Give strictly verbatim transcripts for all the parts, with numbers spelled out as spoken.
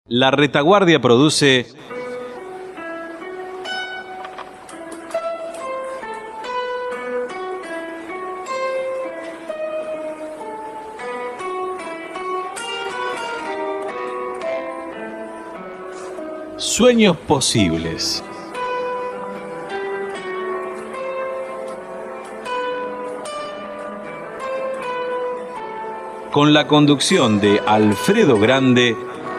La Retaguardia produce Sueños Posibles. Con la conducción de Alfredo Grande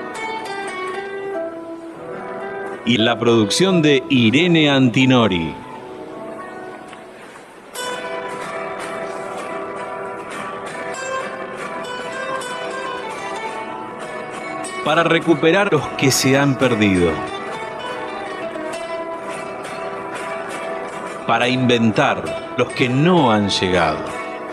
y la producción de Irene Antinori. Para recuperar los que se han perdido. Para inventar los que no han llegado.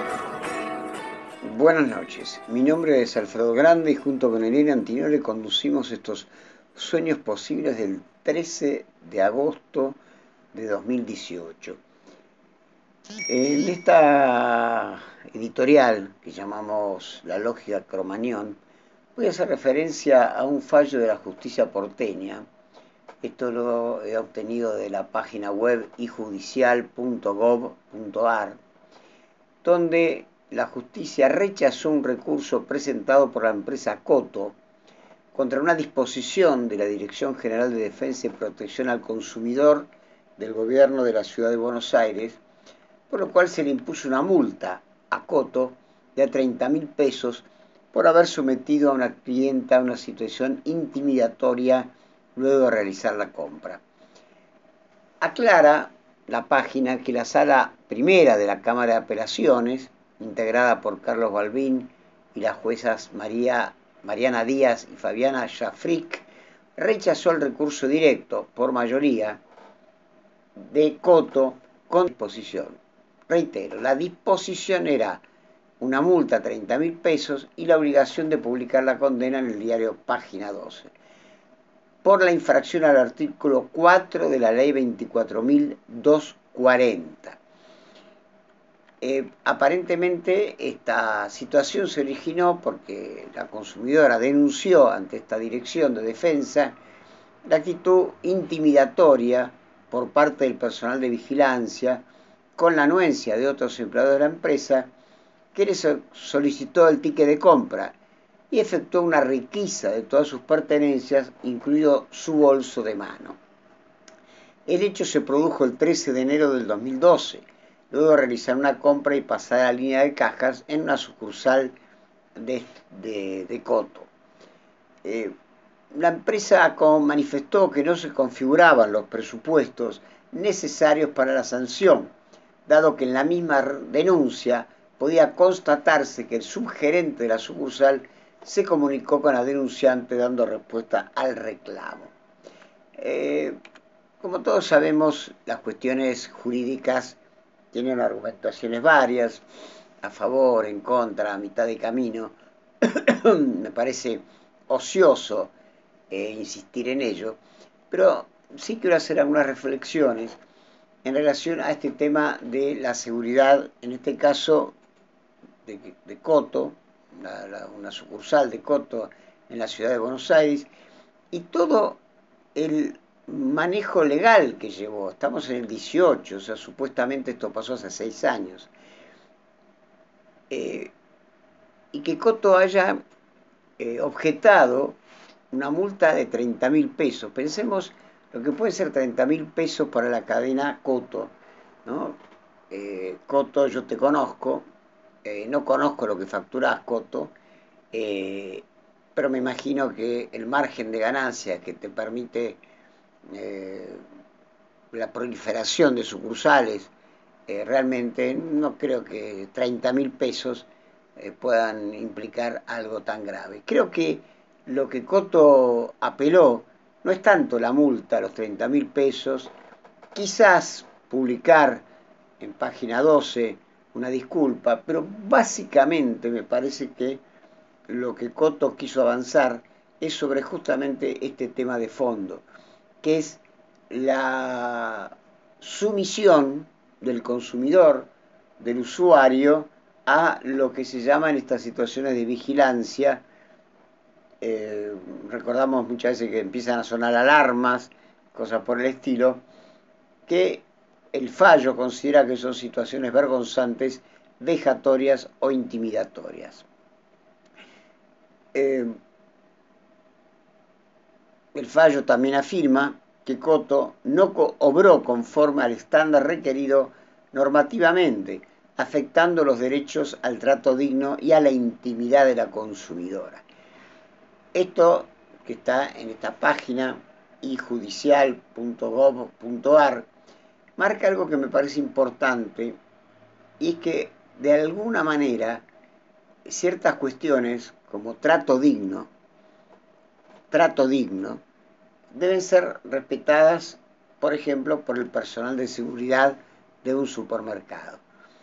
Buenas noches, mi nombre es Alfredo Grande y junto con Irene Antinori conducimos estos Sueños Posibles del trece de agosto de dos mil dieciocho. En esta editorial que llamamos La Logia Cromañón, voy a hacer referencia a un fallo de la justicia porteña. Esto lo he obtenido de la página web i judicial punto gov punto ar, donde la justicia rechazó un recurso presentado por la empresa Coto contra una disposición de la Dirección General de Defensa y Protección al Consumidor del Gobierno de la Ciudad de Buenos Aires, por lo cual se le impuso una multa a Coto de treinta mil pesos por haber sometido a una clienta a una situación intimidatoria luego de realizar la compra. Aclara la página que la Sala Primera de la Cámara de Apelaciones, integrada por Carlos Balbín y las juezas María, Mariana Díaz y Fabiana Jafric, rechazó el recurso directo por mayoría de Coto con disposición. Reitero, la disposición era una multa a treinta mil pesos y la obligación de publicar la condena en el diario Página doce, por la infracción al artículo cuatro de la Ley veinticuatro mil doscientos cuarenta. Eh, aparentemente esta situación se originó porque la consumidora denunció ante esta dirección de defensa la actitud intimidatoria por parte del personal de vigilancia con la anuencia de otros empleados de la empresa, que le solicitó el ticket de compra y efectuó una requisa de todas sus pertenencias, incluido su bolso de mano. El hecho se produjo el trece de enero del dos mil doce, luego de realizar una compra y pasar a la línea de cajas en una sucursal de, de, de Coto. Eh, la empresa manifestó que no se configuraban los presupuestos necesarios para la sanción, dado que en la misma denuncia podía constatarse que el subgerente de la sucursal se comunicó con la denunciante dando respuesta al reclamo. Eh, como todos sabemos, las cuestiones jurídicas tienen argumentaciones varias, a favor, en contra, a mitad de camino. Me parece ocioso eh, insistir en ello, pero sí quiero hacer algunas reflexiones en relación a este tema de la seguridad, en este caso de, de Coto, la, la, una sucursal de Coto en la ciudad de Buenos Aires, y todo el manejo legal que llevó. Estamos en el dieciocho, o sea, supuestamente esto pasó hace seis años. Eh, y que Coto haya eh, objetado una multa de treinta mil pesos. Pensemos lo que puede ser treinta mil pesos para la cadena Coto, ¿no? Eh, Coto, yo te conozco, eh, no conozco lo que facturás, Coto, eh, pero me imagino que el margen de ganancia que te permite eh, la proliferación de sucursales, eh, realmente no creo que treinta mil pesos eh, puedan implicar algo tan grave. Creo que lo que Coto apeló no es tanto la multa, los treinta mil pesos, quizás publicar en Página doce una disculpa, pero básicamente me parece que lo que Coto quiso avanzar es sobre justamente este tema de fondo, que es la sumisión del consumidor, del usuario, a lo que se llama en estas situaciones de vigilancia eh, recordamos muchas veces que empiezan a sonar alarmas, cosas por el estilo, que el fallo considera que son situaciones vergonzantes, vejatorias o intimidatorias. Eh, el fallo también afirma que Coto no obró conforme al estándar requerido normativamente, afectando los derechos al trato digno y a la intimidad de la consumidora. Esto que está en esta página i judicial punto gov punto ar marca algo que me parece importante, y es que de alguna manera ciertas cuestiones como trato digno, trato digno, deben ser respetadas, por ejemplo, por el personal de seguridad de un supermercado.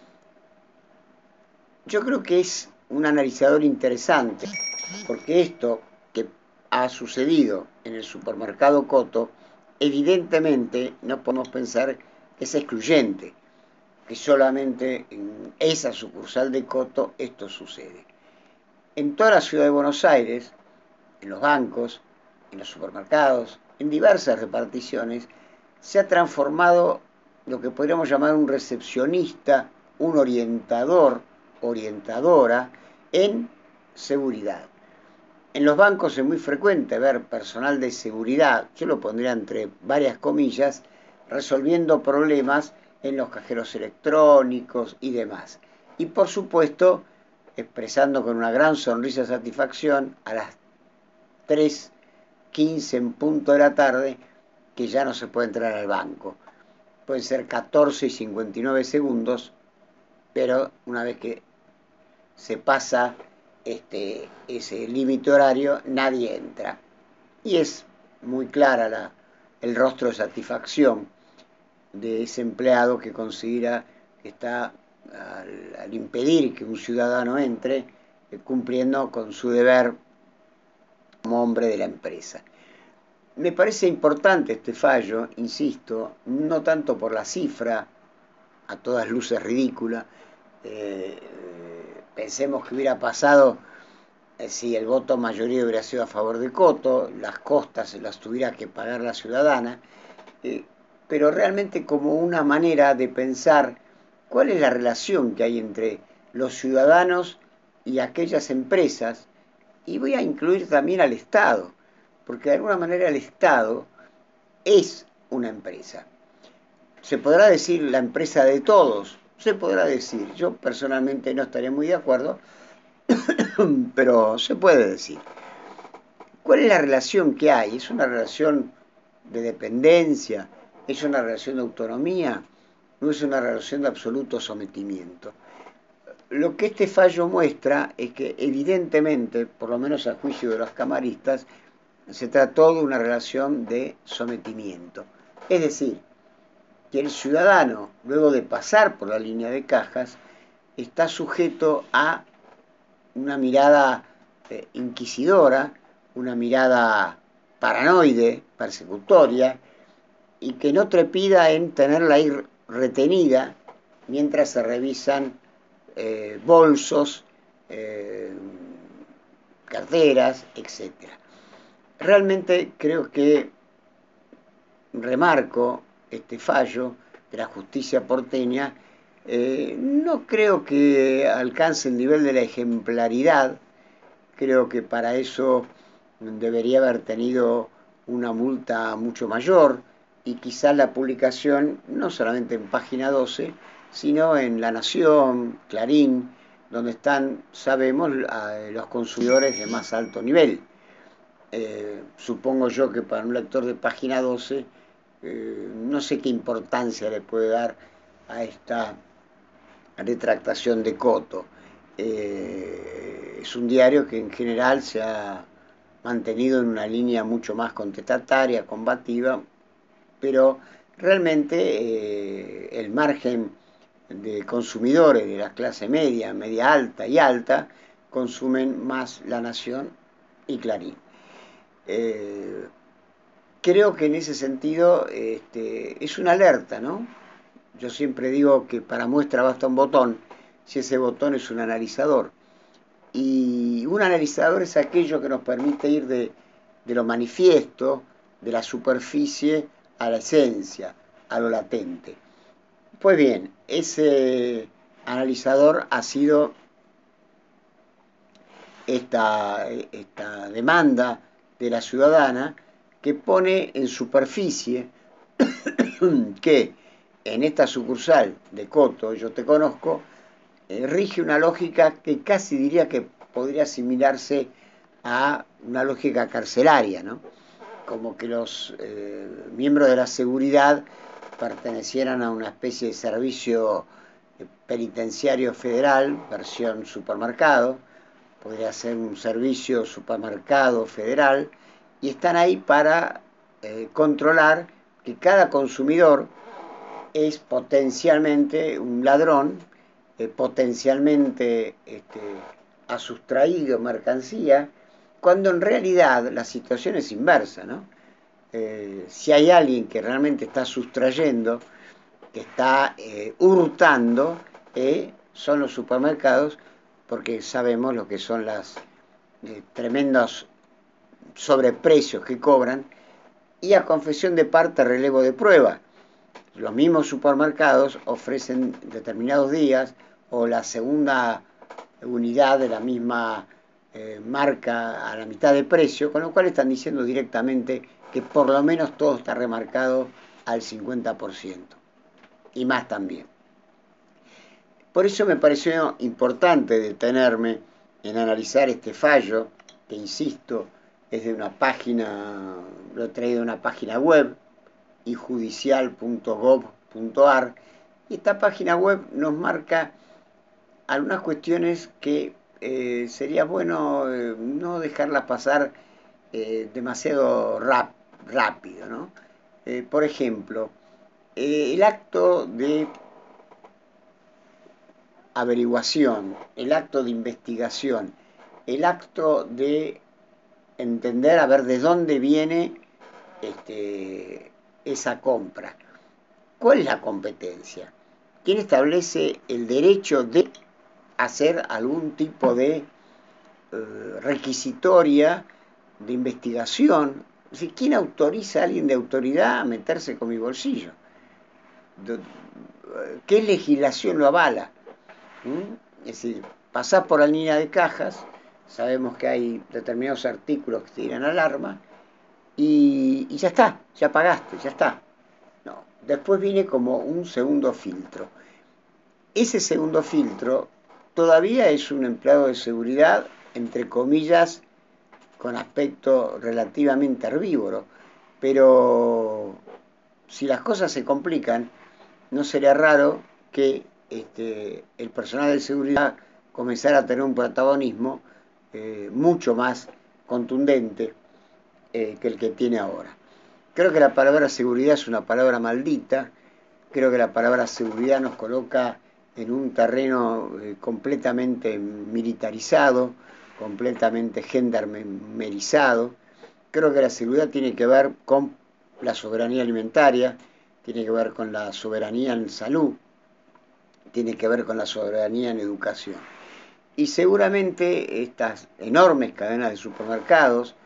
Yo creo que es un analizador interesante, porque esto que ha sucedido en el supermercado Coto, evidentemente no podemos pensar que es excluyente, que solamente en esa sucursal de Coto esto sucede. En toda la ciudad de Buenos Aires, en los bancos, en los supermercados, en diversas reparticiones, se ha transformado lo que podríamos llamar un recepcionista, un orientador, orientadora, en seguridad. En los bancos es muy frecuente ver personal de seguridad, yo lo pondría entre varias comillas, resolviendo problemas en los cajeros electrónicos y demás. Y por supuesto, expresando con una gran sonrisa de satisfacción a las tres quince en punto de la tarde que ya no se puede entrar al banco. Pueden ser catorce y cincuenta y nueve segundos, pero una vez que se pasa este, ese límite horario, nadie entra. Y es muy clara la, el rostro de satisfacción de ese empleado que considera que está, al, al impedir que un ciudadano entre, eh, cumpliendo con su deber como hombre de la empresa. Me parece importante este fallo, insisto, no tanto por la cifra, a todas luces ridícula. Eh, pensemos que hubiera pasado eh, si el voto mayoría hubiera sido a favor de Coto, las costas las tuviera que pagar la ciudadana, eh, pero realmente como una manera de pensar cuál es la relación que hay entre los ciudadanos y aquellas empresas, y voy a incluir también al Estado, porque de alguna manera el Estado es una empresa. Se podrá decir la empresa de todos, se podrá decir, yo personalmente no estaría muy de acuerdo, pero se puede decir. ¿Cuál es la relación que hay? ¿Es una relación de dependencia? ¿Es una relación de autonomía? ¿No es una relación de absoluto sometimiento? Lo que este fallo muestra es que evidentemente, por lo menos a juicio de los camaristas, se trató de una relación de sometimiento. Es decir, que el ciudadano, luego de pasar por la línea de cajas, está sujeto a una mirada eh, inquisidora, una mirada paranoide, persecutoria, y que no trepida en tenerla ahí retenida mientras se revisan eh, bolsos, eh, carteras, etcétera. Realmente creo que remarco este fallo de la justicia porteña, eh, no creo que alcance el nivel de la ejemplaridad, creo que para eso debería haber tenido una multa mucho mayor, y quizás la publicación, no solamente en Página doce, sino en La Nación, Clarín, donde están, sabemos, los consumidores de más alto nivel. Eh, supongo yo que para un lector de Página doce, eh, no sé qué importancia le puede dar a esta retractación de Coto. Eh, es un diario que en general se ha mantenido en una línea mucho más contestataria, combativa, pero realmente eh, el margen de consumidores de la clase media, media alta y alta, consumen más La Nación y Clarín. Eh, creo que en ese sentido este, es una alerta, ¿no? Yo siempre digo que para muestra basta un botón, si ese botón es un analizador. Y un analizador es aquello que nos permite ir de, de lo manifiesto, de la superficie, a la esencia, a lo latente. Pues bien, ese analizador ha sido esta, esta demanda de la ciudadana que pone en superficie que en esta sucursal de Coto, Yo Te Conozco, eh, rige una lógica que casi diría que podría asimilarse a una lógica carcelaria, ¿no? Como que los eh, miembros de la seguridad pertenecieran a una especie de servicio penitenciario federal, versión supermercado, podría ser un servicio supermercado federal, y están ahí para eh, controlar que cada consumidor es potencialmente un ladrón, eh, potencialmente este, ha sustraído mercancía, cuando en realidad la situación es inversa, ¿no? Eh, si hay alguien que realmente está sustrayendo, que está eh, hurtando, eh, son los supermercados, porque sabemos lo que son los eh, tremendos sobreprecios que cobran, y a confesión de parte, relevo de prueba. Los mismos supermercados ofrecen determinados días o la segunda unidad de la misma eh, marca a la mitad de precio, con lo cual están diciendo directamente que por lo menos todo está remarcado al cincuenta por ciento y más también. Por eso me pareció importante detenerme en analizar este fallo, que insisto, es de una página, lo he traído de una página web, i judicial punto gov punto ar, y esta página web nos marca algunas cuestiones que eh, sería bueno eh, no dejarlas pasar eh, demasiado rap, rápido, ¿no? Eh, por ejemplo, eh, el acto de averiguación, el acto de investigación, el acto de entender a ver de dónde viene este, esa compra. ¿Cuál es la competencia? ¿Quién establece el derecho de hacer algún tipo de eh, requisitoria, de investigación? Es decir, ¿quién autoriza a alguien de autoridad a meterse con mi bolsillo? ¿Qué legislación lo avala? ¿Mm? Es decir, pasás por la línea de cajas, sabemos que hay determinados artículos que tiran alarma, y, y ya está, ya pagaste, ya está. No, después viene como un segundo filtro. Ese segundo filtro todavía es un empleado de seguridad, entre comillas, con aspecto relativamente herbívoro, pero si las cosas se complican, no sería raro que este, el personal de seguridad comenzara a tener un protagonismo eh, mucho más contundente eh, que el que tiene ahora. Creo que la palabra seguridad es una palabra maldita, creo que la palabra seguridad nos coloca en un terreno eh, completamente militarizado, completamente gendarmerizado. Creo que la seguridad tiene que ver con la soberanía alimentaria, tiene que ver con la soberanía en salud, tiene que ver con la soberanía en educación. Y seguramente estas enormes cadenas de supermercados,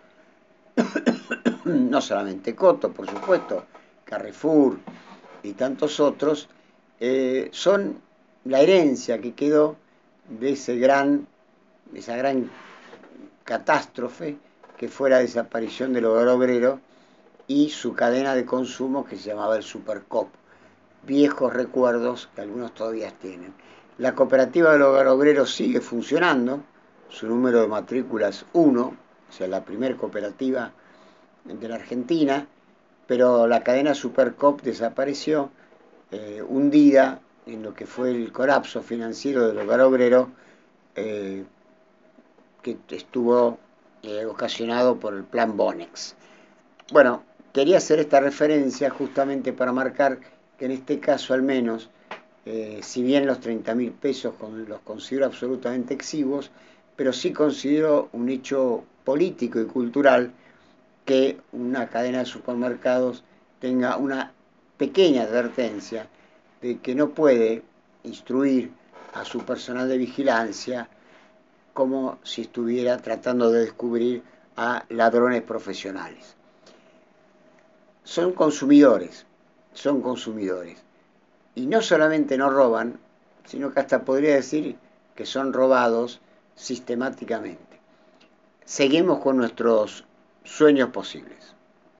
no solamente Coto, por supuesto, Carrefour y tantos otros, eh, son la herencia que quedó de ese gran, esa gran catástrofe que fue la desaparición del hogar obrero y su cadena de consumo que se llamaba el Supercop. Viejos recuerdos que algunos todavía tienen. La cooperativa del hogar obrero sigue funcionando, su número de matrículas uno, o sea, la primera cooperativa de la Argentina, pero la cadena Supercop desapareció, eh, hundida en lo que fue el colapso financiero del hogar obrero, eh, que estuvo eh, ocasionado por el plan Bonex. Bueno, quería hacer esta referencia justamente para marcar que en este caso al menos, eh, si bien los treinta mil pesos los considero absolutamente exiguos, pero sí considero un hecho político y cultural que una cadena de supermercados tenga una pequeña advertencia de que no puede instruir a su personal de vigilancia como si estuviera tratando de descubrir a ladrones profesionales. Son consumidores, son consumidores. Y no solamente no roban, sino que hasta podría decir que son robados sistemáticamente. Seguimos con nuestros sueños posibles.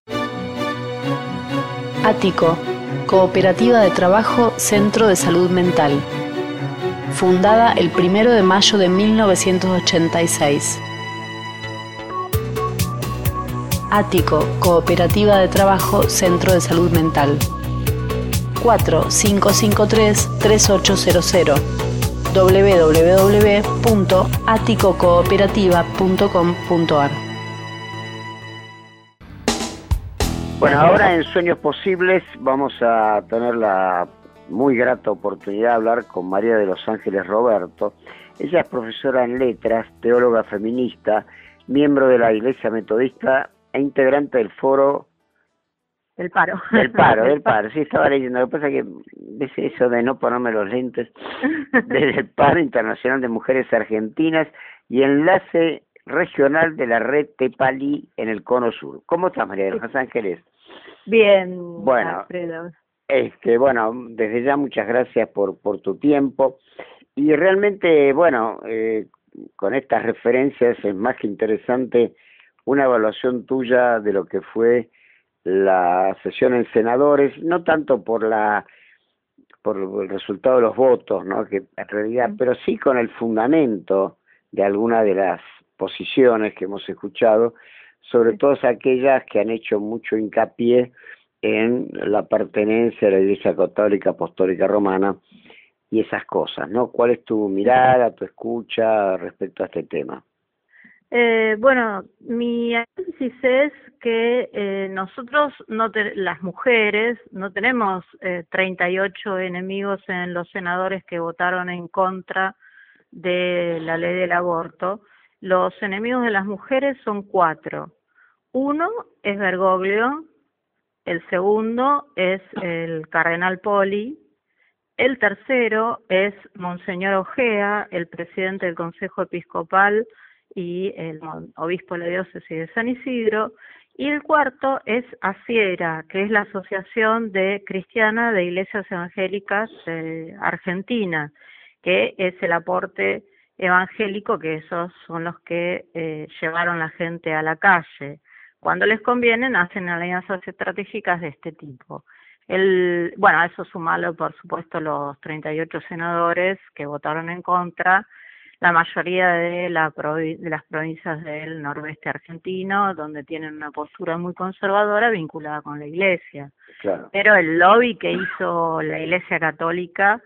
Ático, Cooperativa de Trabajo Centro de Salud Mental. Fundada el primero de mayo de mil novecientos ochenta y seis. Ático, Cooperativa de Trabajo Centro de Salud Mental. cuatro cinco cinco tres tres ocho cero cero. doble u doble u doble u punto ático cooperativa punto com punto a r. Bueno, ahora en Sueños Posibles vamos a tener la muy grata oportunidad de hablar con María de los Ángeles Roberto. Ella es profesora en letras, teóloga feminista, miembro de la Iglesia Metodista e integrante del foro del paro. Del paro, del paro, sí, estaba leyendo. Lo que pasa es que ves eso de no ponerme los lentes, desde el Paro Internacional de Mujeres Argentinas y enlace regional de la red Tepalí en el Cono Sur. ¿Cómo estás, María de los Ángeles? Bien, bueno, Alfredo. Este, bueno, desde ya muchas gracias por, por tu tiempo. Y realmente, bueno, eh, con estas referencias es más que interesante una evaluación tuya de lo que fue la sesión en senadores, no tanto por la por el resultado de los votos, ¿no? Que en realidad, pero sí con el fundamento de alguna de las posiciones que hemos escuchado, sobre todo aquellas que han hecho mucho hincapié en la pertenencia a la Iglesia Católica Apostólica Romana y esas cosas, ¿no? ¿Cuál es tu mirada, tu escucha respecto a este tema? Eh, bueno, mi análisis es que eh, nosotros, no te, las mujeres, no tenemos eh, treinta y ocho enemigos en los senadores que votaron en contra de la ley del aborto. Los enemigos de las mujeres son cuatro. Uno es Bergoglio, el segundo es el cardenal Poli, el tercero es Monseñor Ojea, el presidente del Consejo Episcopal y el obispo de la diócesis de San Isidro, y el cuarto es ASIERA, que es la Asociación de Cristiana de Iglesias Evangélicas de Argentina, que es el aporte evangélico, que esos son los que eh, llevaron la gente a la calle. Cuando les convienen, hacen alianzas estratégicas de este tipo. El, bueno, a eso sumarlo, por supuesto, los treinta y ocho senadores que votaron en contra, la mayoría de, la provi de las provincias del noroeste argentino, donde tienen una postura muy conservadora vinculada con la Iglesia. Claro. Pero el lobby que hizo la Iglesia Católica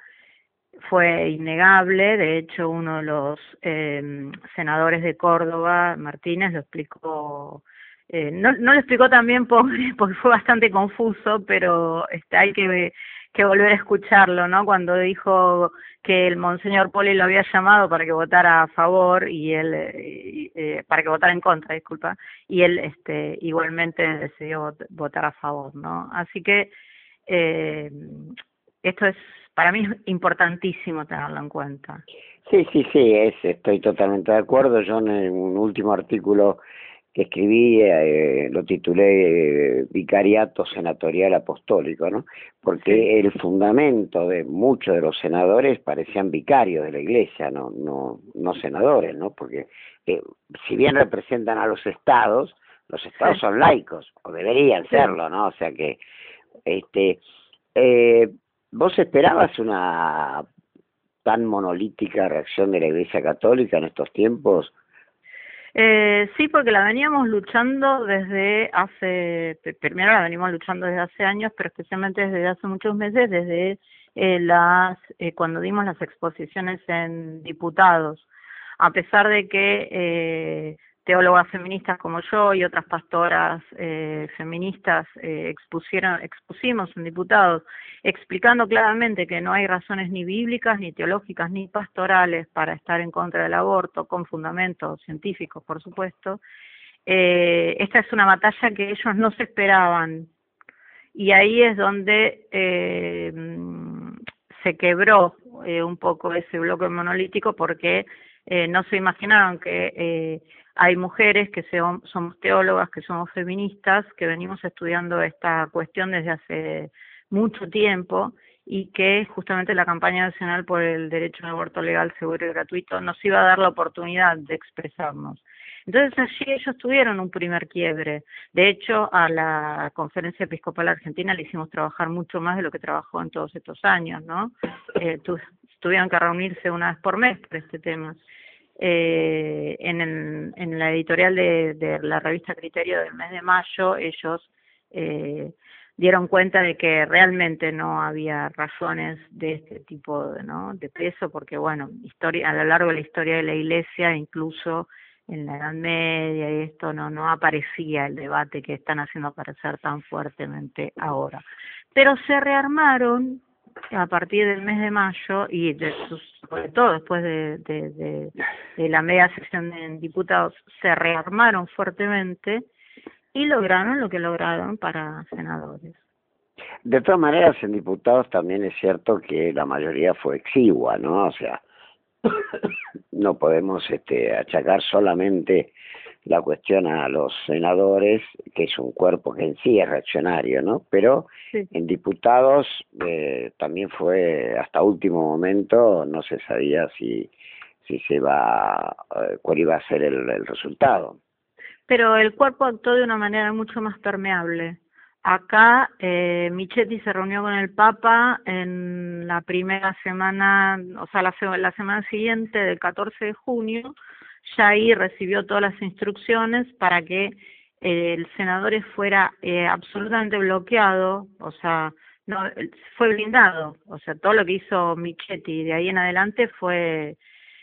fue innegable. De hecho, uno de los eh, senadores de Córdoba, Martínez, lo explicó, eh, no, no lo explicó tan bien porque, porque fue bastante confuso, pero este, hay que, que volver a escucharlo, ¿no? Cuando dijo que el Monseñor Poli lo había llamado para que votara a favor y él, eh, eh, para que votara en contra, disculpa, y él este, igualmente decidió votar a favor, ¿no? Así que eh, esto es, para mí es importantísimo tenerlo en cuenta. Sí, sí, sí, es, estoy totalmente de acuerdo. Yo en un último artículo que escribí eh, lo titulé eh, Vicariato Senatorial Apostólico, ¿no? Porque el fundamento de muchos de los senadores parecían vicarios de la Iglesia, no, no, no senadores, ¿no? Porque eh, si bien representan a los estados, los estados son laicos, o deberían serlo, ¿no? O sea que, este, eh, ¿vos esperabas una tan monolítica reacción de la Iglesia Católica en estos tiempos? Eh, sí, porque la veníamos luchando desde hace, primero la venimos luchando desde hace años, pero especialmente desde hace muchos meses, desde eh, las eh, cuando dimos las exposiciones en diputados. A pesar de que eh, teólogas feministas como yo y otras pastoras eh, feministas eh, expusieron, expusimos en diputados, explicando claramente que no hay razones ni bíblicas, ni teológicas, ni pastorales para estar en contra del aborto, con fundamentos científicos, por supuesto. Eh, esta es una batalla que ellos no se esperaban, y ahí es donde eh, se quebró eh, un poco ese bloque monolítico, porque eh, no se imaginaron que eh, hay mujeres que se, somos teólogas, que somos feministas, que venimos estudiando esta cuestión desde hace mucho tiempo y que justamente la campaña nacional por el derecho a un aborto legal, seguro y gratuito nos iba a dar la oportunidad de expresarnos. Entonces allí ellos tuvieron un primer quiebre. De hecho, a la Conferencia Episcopal Argentina le hicimos trabajar mucho más de lo que trabajó en todos estos años, ¿no? Eh, tu, tuvieron que reunirse una vez por mes por este tema. Eh, en, el, en la editorial de, de la revista Criterio del mes de mayo, ellos eh, dieron cuenta de que realmente no había razones de este tipo de, ¿no? de peso, porque bueno, historia, a lo largo de la historia de la Iglesia, incluso en la Edad Media y esto, no no aparecía el debate que están haciendo aparecer tan fuertemente ahora. Pero se rearmaron a partir del mes de mayo y de sus, sobre todo después de, de, de, de la media sesión de diputados, se rearmaron fuertemente y lograron lo que lograron para senadores. De todas maneras, en diputados también es cierto que la mayoría fue exigua, ¿no? O sea, no podemos este, achacar solamente la cuestión a los senadores, que es un cuerpo que en sí es reaccionario, ¿no? Pero sí, en diputados eh, también fue hasta último momento, no se sabía si si se va, eh, cuál iba a ser el, el resultado. Pero el cuerpo actuó de una manera mucho más permeable. Acá eh, Michetti se reunió con el Papa en la primera semana, o sea, la, la semana siguiente del catorce de junio, ya ahí recibió todas las instrucciones para que eh, el senador fuera eh, absolutamente bloqueado, o sea, no fue blindado, o sea, todo lo que hizo Michetti de ahí en adelante fue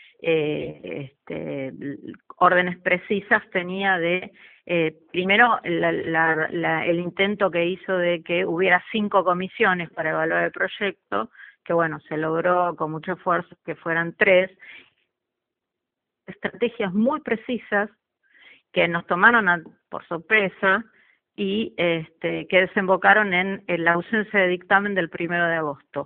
eh, este, órdenes precisas tenía de Eh, primero, la, la, la, el intento que hizo de que hubiera cinco comisiones para evaluar el proyecto, que bueno, se logró con mucho esfuerzo que fueran tres, estrategias muy precisas que nos tomaron a, por sorpresa y este, que desembocaron en, en la ausencia de dictamen del primero de agosto.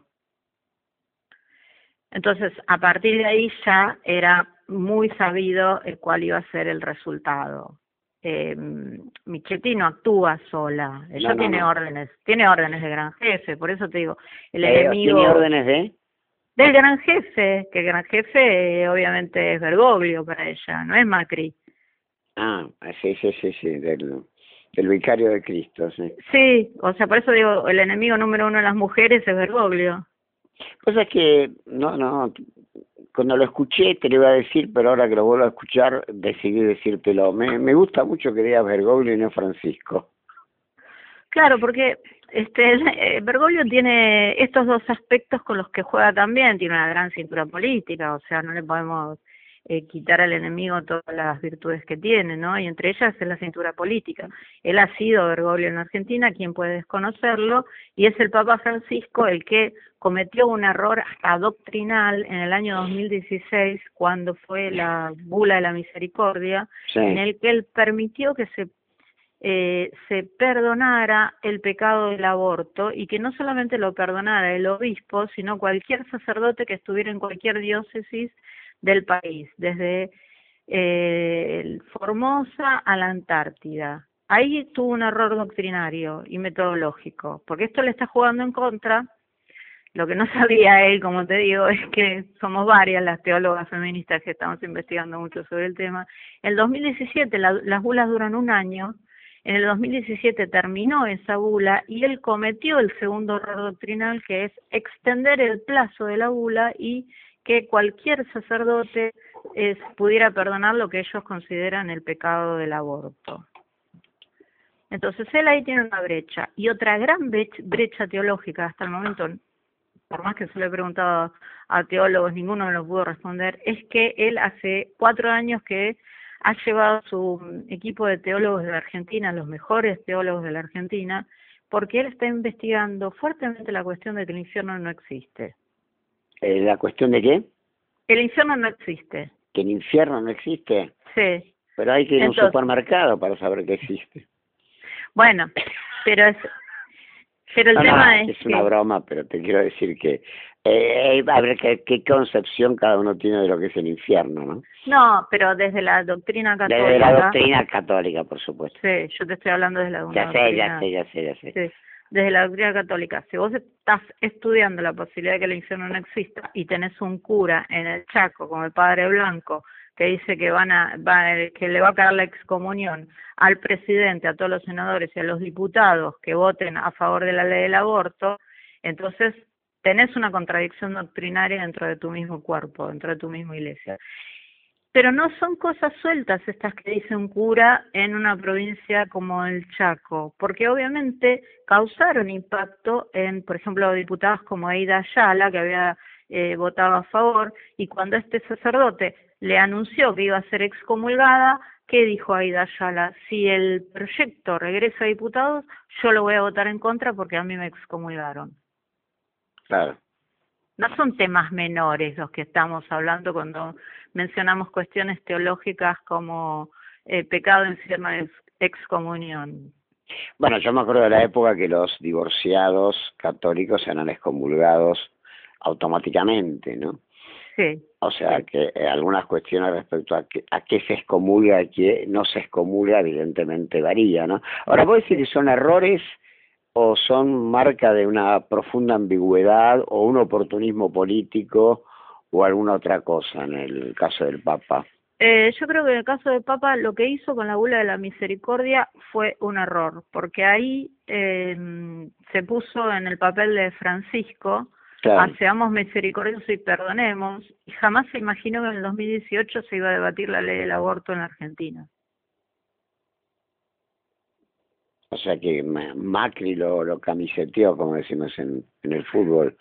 Entonces, a partir de ahí ya era muy sabido el cuál iba a ser el resultado. Eh, Michetti no actúa sola, ella no, no, tiene no. órdenes, tiene órdenes de gran jefe, por eso te digo, el eh, enemigo... ¿Tiene órdenes de? Del gran jefe, que el gran jefe eh, obviamente es Bergoglio para ella, no es Macri. Ah, sí, sí, sí, sí, del, del vicario de Cristo, sí. Sí, o sea, por eso digo, el enemigo número uno de las mujeres es Bergoglio. Pues es que, no, no... Cuando lo escuché te lo iba a decir, pero ahora que lo vuelvo a escuchar decidí decírtelo. Me, me gusta mucho que digas Bergoglio y no Francisco. Claro, porque este Bergoglio tiene estos dos aspectos con los que juega también. Tiene una gran cintura política, o sea, no le podemos eh, quitar al enemigo todas las virtudes que tiene, ¿no? Y entre ellas es la cintura política. Él ha sido Bergoglio en Argentina, quien puede desconocerlo, y es el Papa Francisco el que cometió un error hasta doctrinal en el año dos mil dieciséis, cuando fue la bula de la misericordia, sí, en el que él permitió que se eh, se perdonara el pecado del aborto, y que no solamente lo perdonara el obispo, sino cualquier sacerdote que estuviera en cualquier diócesis del país, desde eh, Formosa a la Antártida. Ahí tuvo un error doctrinario y metodológico, porque esto le está jugando en contra. Lo que no sabía él, como te digo, es que somos varias las teólogas feministas que estamos investigando mucho sobre el tema. En el dos mil diecisiete, la, las bulas duran un año, en el dos mil diecisiete terminó esa bula y él cometió el segundo error doctrinal, que es extender el plazo de la bula y que cualquier sacerdote eh, pudiera perdonar lo que ellos consideran el pecado del aborto. Entonces él ahí tiene una brecha. Y otra gran brecha teológica hasta el momento, por más que se lo he preguntado a teólogos, ninguno me lo pudo responder, es que él hace cuatro años que ha llevado su equipo de teólogos de la Argentina, los mejores teólogos de la Argentina, porque él está investigando fuertemente la cuestión de que el infierno no existe. ¿La cuestión de qué? El infierno no existe. ¿Que el infierno no existe? Sí. Pero hay que ir Entonces, a un supermercado para saber que existe. Bueno, pero es... Pero el no, tema no, es, es que... una broma, pero te quiero decir que eh, a ver qué, qué concepción cada uno tiene de lo que es el infierno, ¿no? No, pero desde la doctrina católica... Desde la doctrina católica, por supuesto. Sí, yo te estoy hablando desde la Ya sé, doctrina... ya sé, ya sé, ya sé. Sí, desde la doctrina católica. Si vos estás estudiando la posibilidad de que el infierno no exista y tenés un cura en el Chaco, como el Padre Blanco, que dice que van a, va, que le va a caer la excomunión al presidente, a todos los senadores y a los diputados que voten a favor de la ley del aborto, entonces tenés una contradicción doctrinaria dentro de tu mismo cuerpo, dentro de tu misma iglesia. Pero no son cosas sueltas estas que dice un cura en una provincia como el Chaco, porque obviamente causaron impacto en, por ejemplo, diputados como Aida Ayala, que había eh, votado a favor, y cuando este sacerdote le anunció que iba a ser excomulgada, ¿qué dijo Aida Ayala? Si el proyecto regresa a diputados, yo lo voy a votar en contra porque a mí me excomulgaron. Claro. No son temas menores los que estamos hablando cuando mencionamos cuestiones teológicas como eh, pecado, infierno, ex, excomunión. Bueno, yo me acuerdo de la época que los divorciados católicos eran excomulgados automáticamente, ¿no? Sí. O sea, que eh, algunas cuestiones respecto a, que, a qué se excomulga y qué no se excomulga, evidentemente varía, ¿no? Ahora, ¿puedo decir que son errores o son marca de una profunda ambigüedad o un oportunismo político o alguna otra cosa en el caso del Papa? Eh, yo creo que en el caso del Papa lo que hizo con la bula de la misericordia fue un error, porque ahí eh, se puso en el papel de Francisco, claro. a seamos misericordiosos y perdonemos, y jamás se imaginó que en el dos mil dieciocho se iba a debatir la ley del aborto en la Argentina. O sea que Macri lo, lo camiseteó, como decimos en, en el fútbol.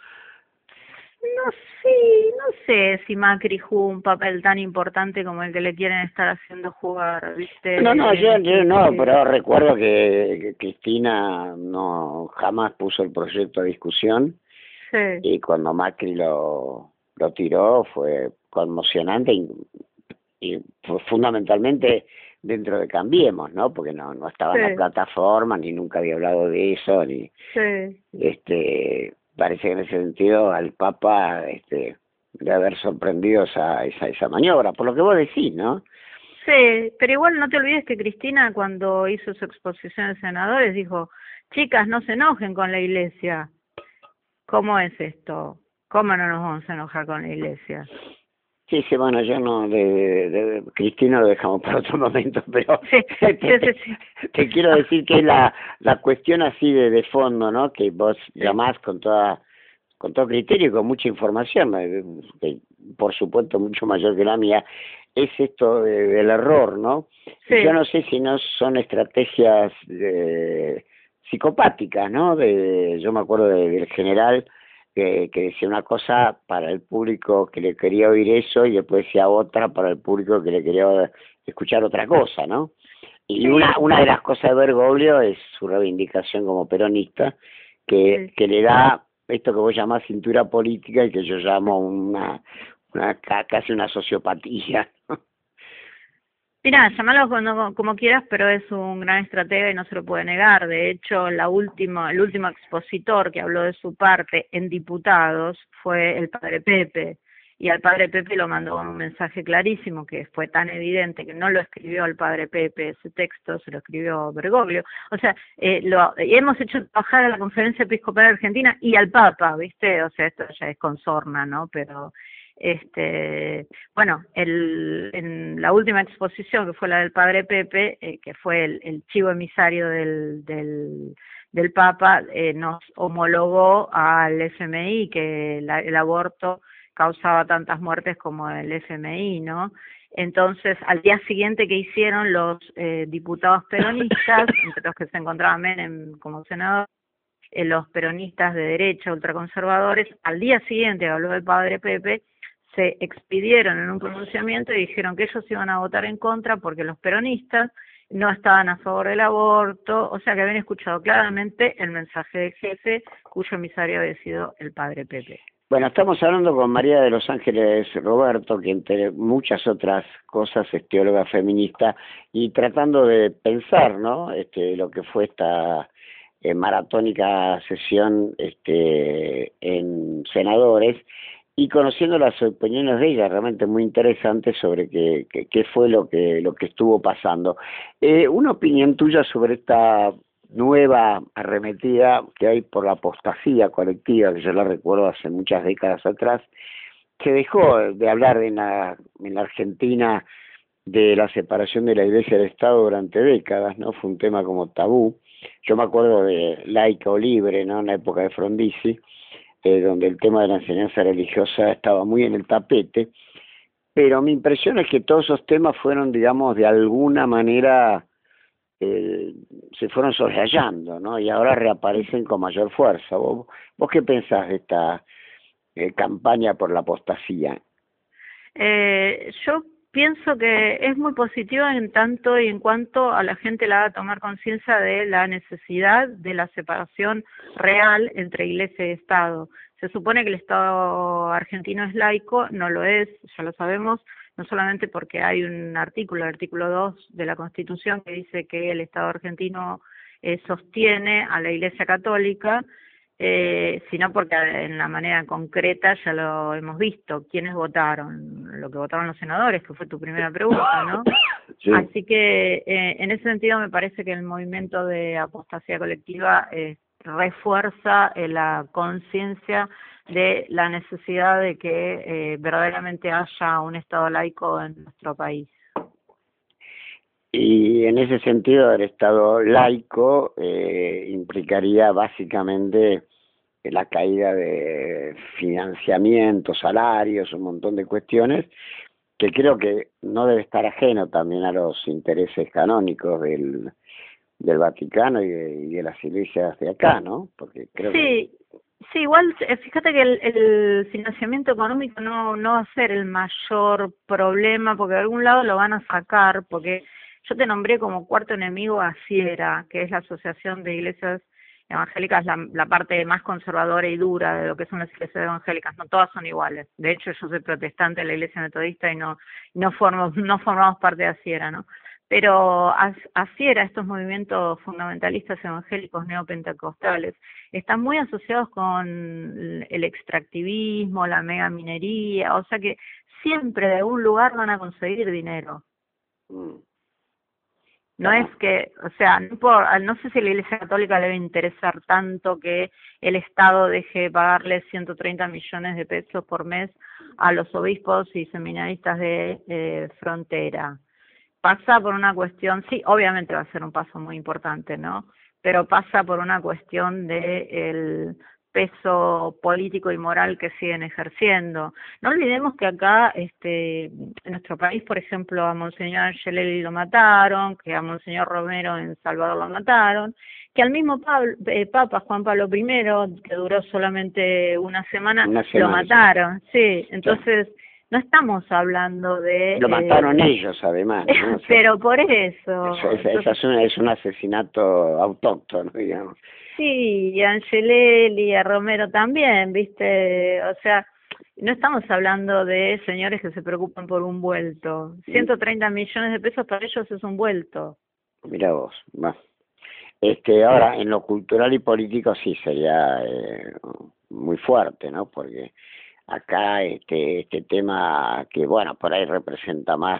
No sé, no sé si Macri jugó un papel tan importante como el que le quieren estar haciendo jugar, ¿viste? No, no, yo, yo no, pero recuerdo que, que Cristina no jamás puso el proyecto a discusión. Sí. Y cuando Macri lo, lo tiró fue conmocionante y, y fue fundamentalmente dentro de Cambiemos, ¿no? Porque no no estaba sí. en la plataforma, ni nunca había hablado de eso, ni sí. este parece que en ese sentido al Papa este de haber sorprendido esa, esa esa maniobra, por lo que vos decís, ¿no? Sí, pero igual no te olvides que Cristina cuando hizo su exposición de senadores dijo, chicas, no se enojen con la iglesia. ¿Cómo es esto? ¿Cómo no nos vamos a enojar con la iglesia? Sí, sí, bueno, yo no, de, de, de Cristina lo dejamos para otro momento, pero sí, te, sí, sí, sí. te quiero decir que la la cuestión así de, de fondo, ¿no? Que vos sí. llamás con toda con todo criterio y con mucha información, que por supuesto mucho mayor que la mía, es esto de, del error, ¿no? Sí. Yo no sé si no son estrategias de, psicopáticas, ¿no? De, yo me acuerdo de, del general que, que decía una cosa para el público que le quería oír eso y después decía otra para el público que le quería escuchar otra cosa, ¿no? Y una una de las cosas de Bergoglio es su reivindicación como peronista, que, que le da esto que vos llamás cintura política y que yo llamo una, una casi una sociopatía, ¿no? Mirá, llamalo como, como quieras, pero es un gran estratega y no se lo puede negar. De hecho, la última, el último expositor que habló de su parte en diputados fue el padre Pepe. Y al padre Pepe lo mandó con un mensaje clarísimo, que fue tan evidente que no lo escribió el padre Pepe, ese texto se lo escribió Bergoglio. O sea, eh, lo hemos hecho trabajar a la Conferencia Episcopal Argentina y al Papa, ¿viste? O sea, esto ya es con sorna, ¿no? Pero... este bueno el en la última exposición, que fue la del padre Pepe, eh, que fue el, el chivo emisario del del, del Papa, eh, nos homologó al F M I que la, el aborto causaba tantas muertes como el F M I, ¿no? Entonces, al día siguiente que hicieron los eh, diputados peronistas, entre los que se encontraba Menem como senador, eh, los peronistas de derecha, ultraconservadores, al día siguiente que habló el padre Pepe, se expidieron en un pronunciamiento y dijeron que ellos iban a votar en contra porque los peronistas no estaban a favor del aborto, o sea que habían escuchado claramente el mensaje del jefe, cuyo emisario había sido el padre Pepe. Bueno, estamos hablando con María de los Ángeles Roberto, que entre muchas otras cosas es teóloga feminista, y tratando de pensar, ¿no? Este, lo que fue esta eh, maratónica sesión este, en senadores, y conociendo las opiniones de ella, realmente muy interesantes sobre qué, qué, qué fue lo que, lo que estuvo pasando. Eh, una opinión tuya sobre esta nueva arremetida que hay por la apostasía colectiva, que yo la recuerdo hace muchas décadas atrás. Se dejó de hablar en la, en la Argentina de la separación de la Iglesia del Estado durante décadas, ¿no? Fue un tema como tabú. Yo me acuerdo de Laica o Libre, ¿no? En la época de Frondizi, eh, donde el tema de la enseñanza religiosa estaba muy en el tapete, pero mi impresión es que todos esos temas fueron, digamos, de alguna manera eh, se fueron soslayando, ¿no? Y ahora reaparecen con mayor fuerza. ¿Vos, vos qué pensás de esta eh, campaña por la apostasía? Eh, yo pienso que es muy positivo en tanto y en cuanto a la gente la haga tomar conciencia de la necesidad de la separación real entre Iglesia y Estado. Se supone que el Estado argentino es laico, no lo es, ya lo sabemos, no solamente porque hay un artículo, el artículo dos de la Constitución, que dice que el Estado argentino eh, sostiene a la Iglesia Católica, Eh, sino porque en la manera concreta ya lo hemos visto, quiénes votaron, lo que votaron los senadores, que fue tu primera pregunta, ¿no? Sí. Así que eh, en ese sentido me parece que el movimiento de apostasía colectiva eh, refuerza eh, la conciencia de la necesidad de que eh, verdaderamente haya un Estado laico en nuestro país. Y en ese sentido el Estado laico eh, implicaría básicamente la caída de financiamiento, salarios, un montón de cuestiones que creo que no debe estar ajeno también a los intereses canónicos del, del Vaticano y de, y de las iglesias de acá, ¿no? Porque creo sí. que... Sí, igual, fíjate que el, el financiamiento económico no, no va a ser el mayor problema, porque de algún lado lo van a sacar, porque yo te nombré como cuarto enemigo a Ciera, que es la Asociación de Iglesias Evangélicas, la, la parte más conservadora y dura de lo que son las iglesias evangélicas. No todas son iguales. De hecho, yo soy protestante de la Iglesia Metodista y no no formamos, no formamos parte de Asiera, ¿no? Pero Asiera, estos movimientos fundamentalistas evangélicos neopentecostales, están muy asociados con el extractivismo, la megaminería, o sea que siempre de algún lugar van a conseguir dinero. Mm. No es que, o sea, no, por, no sé si a la Iglesia Católica le debe interesar tanto que el Estado deje de pagarle ciento treinta millones de pesos por mes a los obispos y seminaristas de eh, frontera. Pasa por una cuestión, sí, obviamente va a ser un paso muy importante, ¿no? Pero pasa por una cuestión de el peso político y moral que siguen ejerciendo. No olvidemos que acá, este, en nuestro país, por ejemplo, a Monseñor Angelelli lo mataron, que a Monseñor Romero en Salvador lo mataron, que al mismo Pablo, eh, Papa Juan Pablo primero, que duró solamente una semana, una semana lo mataron, sí, entonces... Sí. No estamos hablando de... Lo mataron eh, ellos, además, ¿no? O sea, pero por eso... Eso, es, eso es, un, es un asesinato autóctono, digamos. Sí, y a Angelelli y a Romero también, ¿viste? O sea, no estamos hablando de señores que se preocupan por un vuelto. ciento treinta millones de pesos para ellos es un vuelto. Mira vos, va. Este, ahora, en lo cultural y político sí sería eh, muy fuerte, ¿no? Porque... acá este este tema que bueno por ahí representa más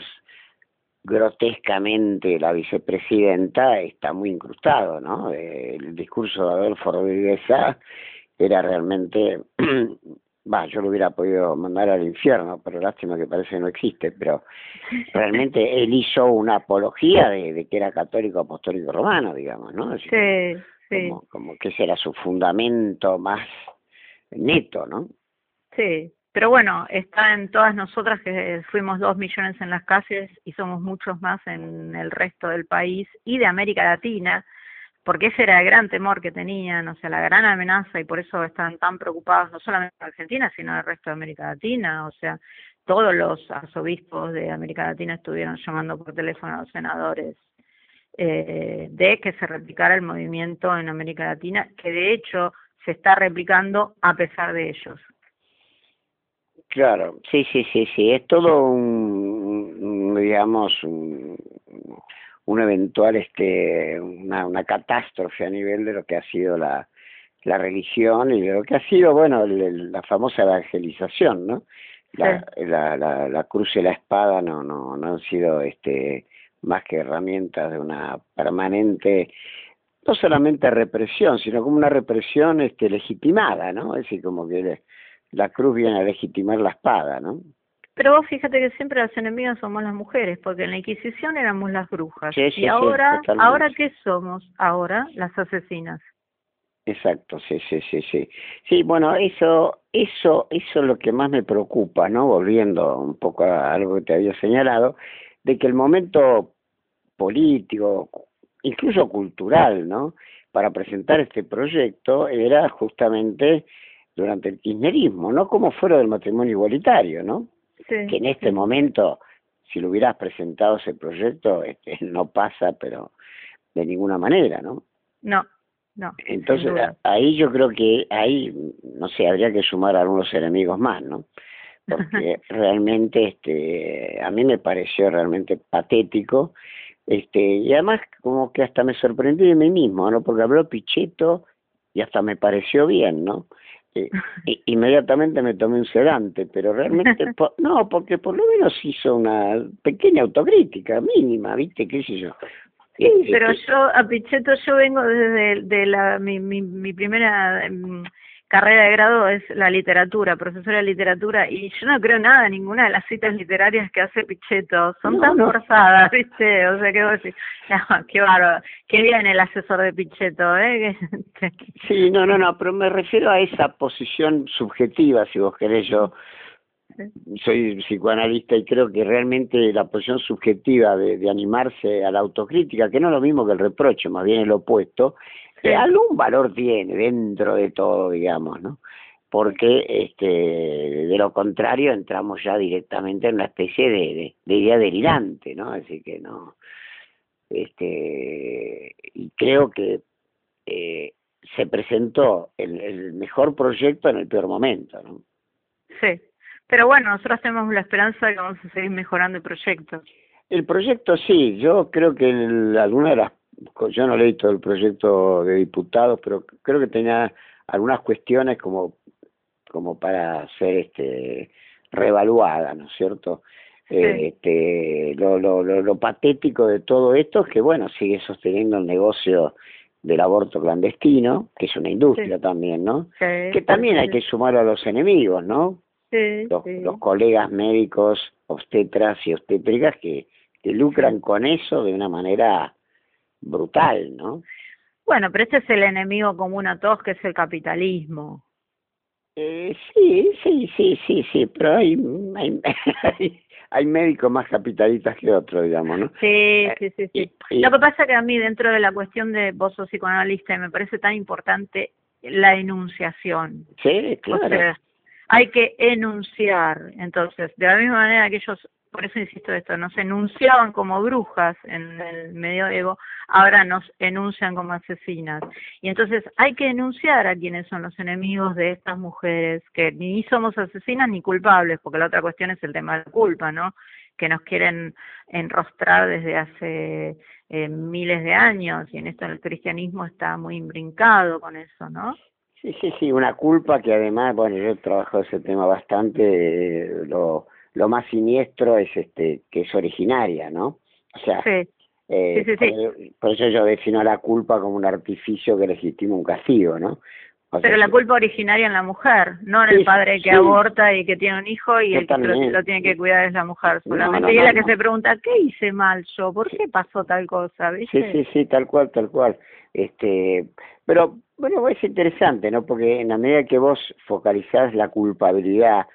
grotescamente la vicepresidenta está muy incrustado, ¿no? El discurso de Adolfo Rodríguez Sá era realmente va yo lo hubiera podido mandar al infierno, pero lástima que parece que no existe, pero realmente él hizo una apología de, de que era católico apostólico romano, digamos, ¿no? Así sí, como, sí. Como, como que ese era su fundamento más neto, ¿no? Sí, pero bueno, está en todas nosotras que fuimos dos millones en las calles y somos muchos más en el resto del país y de América Latina, porque ese era el gran temor que tenían, o sea, la gran amenaza, y por eso están tan preocupados no solamente en Argentina, sino en el resto de América Latina. O sea, todos los arzobispos de América Latina estuvieron llamando por teléfono a los senadores eh, de que se replicara el movimiento en América Latina, que de hecho se está replicando a pesar de ellos. Claro, sí, sí, sí, sí, es todo un, un digamos, un, un eventual, este, una, una catástrofe a nivel de lo que ha sido la, la religión y de lo que ha sido, bueno, el, el, la famosa evangelización, ¿no? La, sí. la, la, la cruz y la espada no, no, no han sido este, más que herramientas de una permanente, no solamente represión, sino como una represión este, legitimada, ¿no? Es decir, como que la cruz viene a legitimar la espada, ¿no? Pero vos fíjate que siempre las enemigas somos las mujeres, porque en la Inquisición éramos las brujas. Sí, sí, y ahora, sí, ¿ahora qué somos? Ahora las asesinas. Exacto, sí, sí, sí, sí. Sí, bueno, eso, eso, eso es lo que más me preocupa, ¿no? Volviendo un poco a algo que te había señalado, de que el momento político, incluso cultural, ¿no? Para presentar este proyecto era justamente durante el kirchnerismo, no como fuera del matrimonio igualitario, ¿no? Sí, que en este sí. momento, si lo hubieras presentado ese proyecto, este, no pasa, pero de ninguna manera, ¿no? No. No, entonces ahí yo creo que ahí, no sé, habría que sumar algunos enemigos más, ¿no? Porque realmente este a mí me pareció realmente patético, este y además como que hasta me sorprendí de mí mismo, ¿no? Porque habló Pichetto y hasta me pareció bien, ¿no? Eh, inmediatamente me tomé un sedante, pero realmente por, no, porque por lo menos hizo una pequeña autocrítica mínima, ¿viste? ¿Qué sé yo? Sí, pero yo a Pichetto yo vengo desde de la mi, mi, mi primera um, carrera de grado es la literatura, profesora de literatura, y yo no creo nada en ninguna de las citas literarias que hace Pichetto, son no, tan no. forzadas, ¿viste? O sea, que vos decís, no, qué bárbaro, qué bien el asesor de Pichetto, ¿eh? Sí, no, no, no, pero me refiero a esa posición subjetiva, si vos querés, yo soy psicoanalista y creo que realmente la posición subjetiva de, de animarse a la autocrítica, que no es lo mismo que el reproche, más bien el opuesto, sí. eh, algún valor tiene dentro de todo, digamos, ¿no? Porque este, de lo contrario entramos ya directamente en una especie de, de, de idea delirante, ¿no? Así que no, este, y creo que eh, se presentó el, el mejor proyecto en el peor momento, ¿no? Sí. Pero bueno, nosotros tenemos la esperanza de que vamos a seguir mejorando el proyecto. El proyecto sí, yo creo que el, alguna de las, yo no leí todo el proyecto de diputados, pero creo que tenía algunas cuestiones como, como para ser este reevaluadas, ¿no es cierto? Sí. Eh, este, lo, lo, lo, lo patético de todo esto es que, bueno, sigue sosteniendo el negocio del aborto clandestino, que es una industria sí. también, ¿no? Sí, que también sí. hay que sumar a los enemigos, ¿no? Sí, los, sí. los colegas médicos, obstetras y obstétricas que, que lucran con eso de una manera brutal, ¿no? Bueno, pero este es el enemigo común a todos, que es el capitalismo. Eh, sí, sí, sí, sí, sí, pero hay, hay, hay, hay médicos más capitalistas que otros, digamos, ¿no? Sí, sí, sí, sí. Y, y, Lo que pasa es que a mí, dentro de la cuestión de vos sos psicoanalista, me parece tan importante la enunciación. Sí, claro. O sea, hay que enunciar. Entonces, de la misma manera que ellos, por eso insisto esto, nos enunciaban como brujas en el medioevo, ahora nos enuncian como asesinas. Y entonces hay que enunciar a quienes son los enemigos de estas mujeres, que ni somos asesinas ni culpables, porque la otra cuestión es el tema de la culpa, ¿no? Que nos quieren enrostrar desde hace eh, miles de años, y en esto el cristianismo está muy imbrincado con eso, ¿no? Sí, sí, sí, una culpa que además, bueno, yo he trabajado ese tema bastante, eh, lo, lo más siniestro es este que es originaria, ¿no? O sea, sí. Eh, sí, sí, sí. Por, por eso yo defino la culpa como un artificio que legitima un castigo, ¿no? O Pero sea, la culpa originaria en la mujer, no en sí, el padre que sí. aborta y que tiene un hijo y el que lo, lo tiene que cuidar es la mujer solamente. No, no, y es la no, que no. se pregunta, ¿qué hice mal yo? ¿Por qué pasó tal cosa? ¿Viste? Sí, sí, sí, tal cual, tal cual. Este, pero bueno, es interesante, ¿no? Porque en la medida que vos focalizás la culpabilidad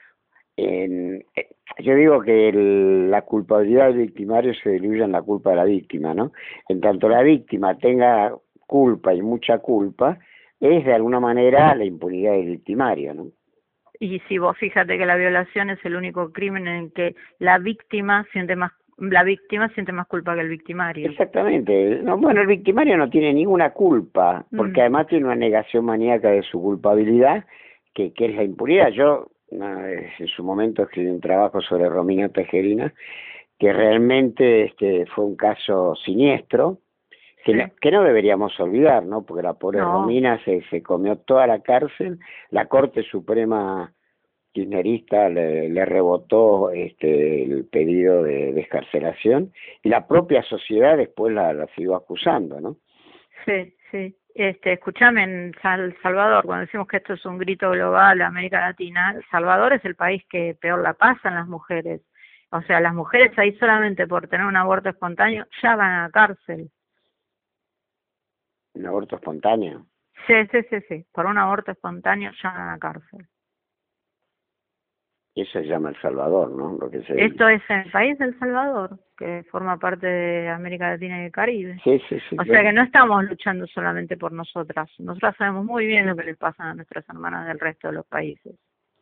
en, yo digo que el, la culpabilidad del victimario se diluye en la culpa de la víctima, ¿no? En tanto la víctima tenga culpa y mucha culpa, es de alguna manera la impunidad del victimario, ¿no? Y si vos fíjate que la violación es el único crimen en el que la víctima siente más la víctima siente más culpa que el victimario. Exactamente. No, bueno, el victimario no tiene ninguna culpa, porque mm. además tiene una negación maníaca de su culpabilidad, que, que es la impunidad. Yo en su momento escribí un trabajo sobre Romina Tejerina, que realmente este fue un caso siniestro, que, sí. no, que no deberíamos olvidar, ¿no? Porque la pobre no. Romina se, se comió toda la cárcel, la Corte Suprema kirchnerista le, le rebotó este el pedido de descarcelación y la propia sociedad después la, la siguió acusando, ¿no? Sí, sí. Este, escúchame, en El Salvador, cuando decimos que esto es un grito global a América Latina, El Salvador es el país que peor la pasan las mujeres. O sea, las mujeres ahí solamente por tener un aborto espontáneo ya van a la cárcel. ¿Un aborto espontáneo? Sí, sí, sí, sí. Por un aborto espontáneo ya van a la cárcel. Y eso se llama El Salvador, ¿no? Lo que se Esto es el país de El Salvador, que forma parte de América Latina y el Caribe. Sí, sí, sí. O sea que no estamos luchando solamente por nosotras. Nosotras sabemos muy bien lo que les pasa a nuestras hermanas del resto de los países.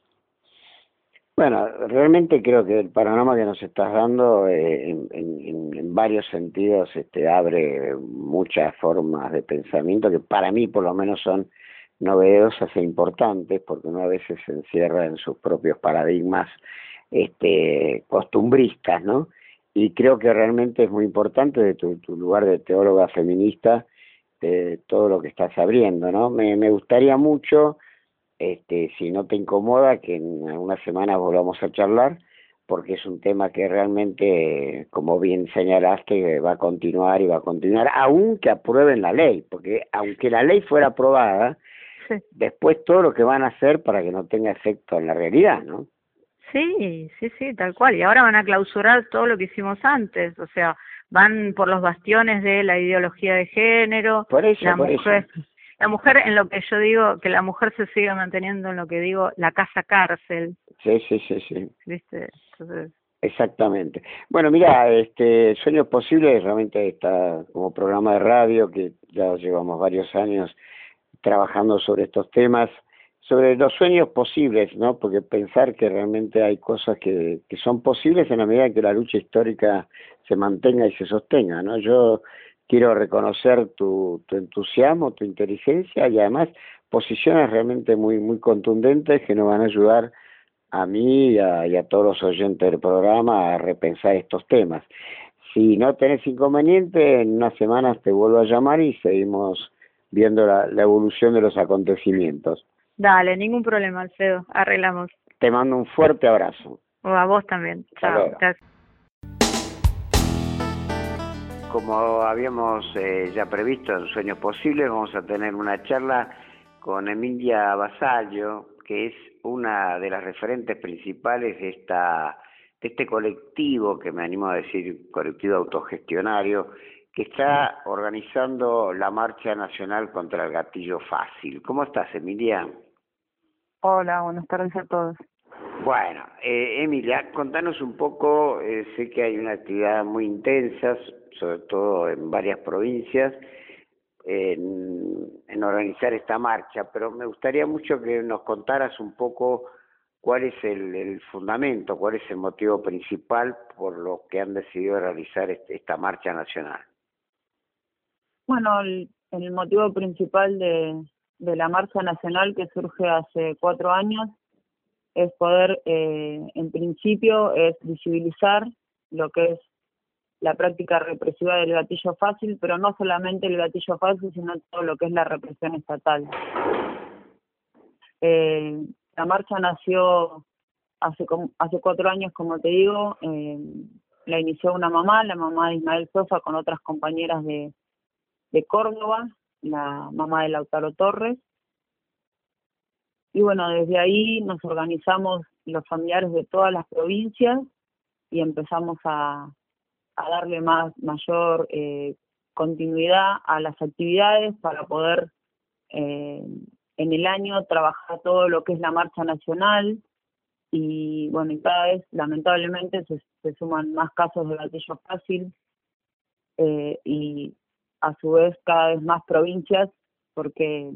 Bueno, realmente creo que el panorama que nos estás dando eh, en, en, en varios sentidos este, abre muchas formas de pensamiento que para mí por lo menos son novedosas e importantes, porque uno a veces se encierra en sus propios paradigmas este, costumbristas, ¿no? Y creo que realmente es muy importante de tu, tu lugar de teóloga feminista, de todo lo que estás abriendo, ¿no? Me, me gustaría mucho... Este, si no te incomoda, que en algunas semanas volvamos a charlar, porque es un tema que realmente, como bien señalaste, va a continuar y va a continuar, aunque aprueben la ley, porque aunque la ley fuera aprobada, sí. Después todo lo que van a hacer para que no tenga efecto en la realidad, ¿no? Sí, sí, sí, tal cual, y ahora van a clausurar todo lo que hicimos antes, o sea, van por los bastiones de la ideología de género, por eso, la por mujer... eso. La mujer, en lo que yo digo, que la mujer se siga manteniendo en lo que digo, la casa cárcel. Sí, sí, sí, sí. ¿Viste? Entonces... Exactamente. Bueno, mira, este Sueños Posibles realmente está como programa de radio que ya llevamos varios años trabajando sobre estos temas, sobre los sueños posibles, ¿no? Porque pensar que realmente hay cosas que, que son posibles en la medida que la lucha histórica se mantenga y se sostenga, ¿no? Yo quiero reconocer tu, tu entusiasmo, tu inteligencia y además posiciones realmente muy muy contundentes que nos van a ayudar a mí y a, y a todos los oyentes del programa a repensar estos temas. Si no tenés inconveniente, en unas semanas te vuelvo a llamar y seguimos viendo la, la evolución de los acontecimientos. Dale, ningún problema, Alfredo, arreglamos. Te mando un fuerte abrazo. O a vos también. Chao. Gracias. Como habíamos eh, ya previsto en Sueños Posibles, vamos a tener una charla con Emilia Basallo, que es una de las referentes principales de, esta, de este colectivo, que me animo a decir colectivo autogestionario, que está organizando la Marcha Nacional contra el Gatillo Fácil. ¿Cómo estás, Emilia? Hola, buenas tardes a todos. Bueno, eh, Emilia, contanos un poco, eh, sé que hay una actividad muy intensa, sobre todo en varias provincias, en, en organizar esta marcha, pero me gustaría mucho que nos contaras un poco cuál es el, el fundamento, cuál es el motivo principal por lo que han decidido realizar este, esta marcha nacional. Bueno, el, el motivo principal de, de la marcha nacional, que surge hace cuatro años, es poder, eh, en principio, es visibilizar lo que es la práctica represiva del gatillo fácil, pero no solamente el gatillo fácil, sino todo lo que es la represión estatal. Eh, la marcha nació hace hace cuatro años, como te digo, eh, la inició una mamá, la mamá de Ismael Sosa, con otras compañeras de, de Córdoba, la mamá de Lautaro Torres. Y bueno, desde ahí nos organizamos los familiares de todas las provincias y empezamos a, a darle más mayor eh, continuidad a las actividades para poder eh, en el año trabajar todo lo que es la marcha nacional. Y bueno, y cada vez lamentablemente se, se suman más casos de gatillo fácil eh, y a su vez cada vez más provincias, porque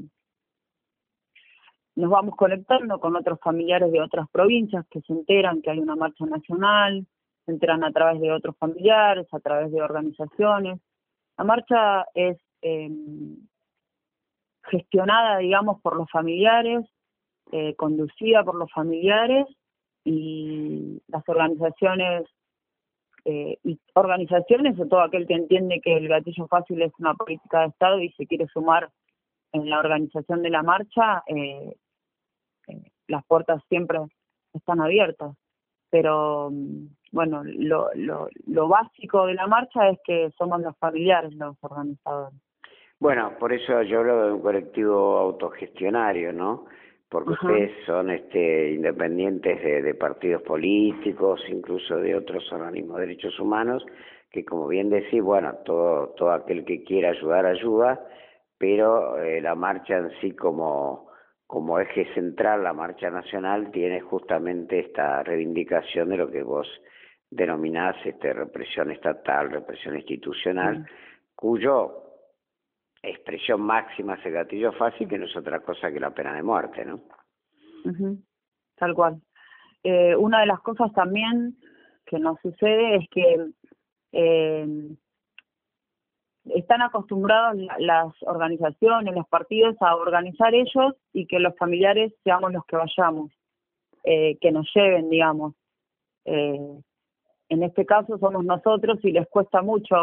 nos vamos conectando con otros familiares de otras provincias que se enteran que hay una marcha nacional, se enteran a través de otros familiares, a través de organizaciones. La marcha es eh, gestionada, digamos, por los familiares, eh, conducida por los familiares, y las organizaciones eh, y organizaciones o todo aquel que entiende que el gatillo fácil es una política de Estado y se quiere sumar en la organización de la marcha, eh, eh, las puertas siempre están abiertas. Pero bueno, lo, lo, lo básico de la marcha es que somos los familiares los organizadores. Bueno, por eso yo hablo de un colectivo autogestionario, ¿no? Porque Ajá. ustedes son este, independientes de, de partidos políticos, incluso de otros organismos de derechos humanos, que como bien decís, bueno, todo, todo aquel que quiera ayudar, ayuda, pero eh, la marcha en sí como... como eje central, la marcha nacional tiene justamente esta reivindicación de lo que vos denominás este, represión estatal, represión institucional, uh-huh. cuyo expresión máxima es el gatillo fácil, que no es otra cosa que la pena de muerte, ¿no? Uh-huh. Tal cual. Eh, una de las cosas también que nos sucede es que eh, están acostumbrados las organizaciones, los partidos a organizar ellos y que los familiares seamos los que vayamos, eh, que nos lleven, digamos. Eh, en este caso somos nosotros y les cuesta mucho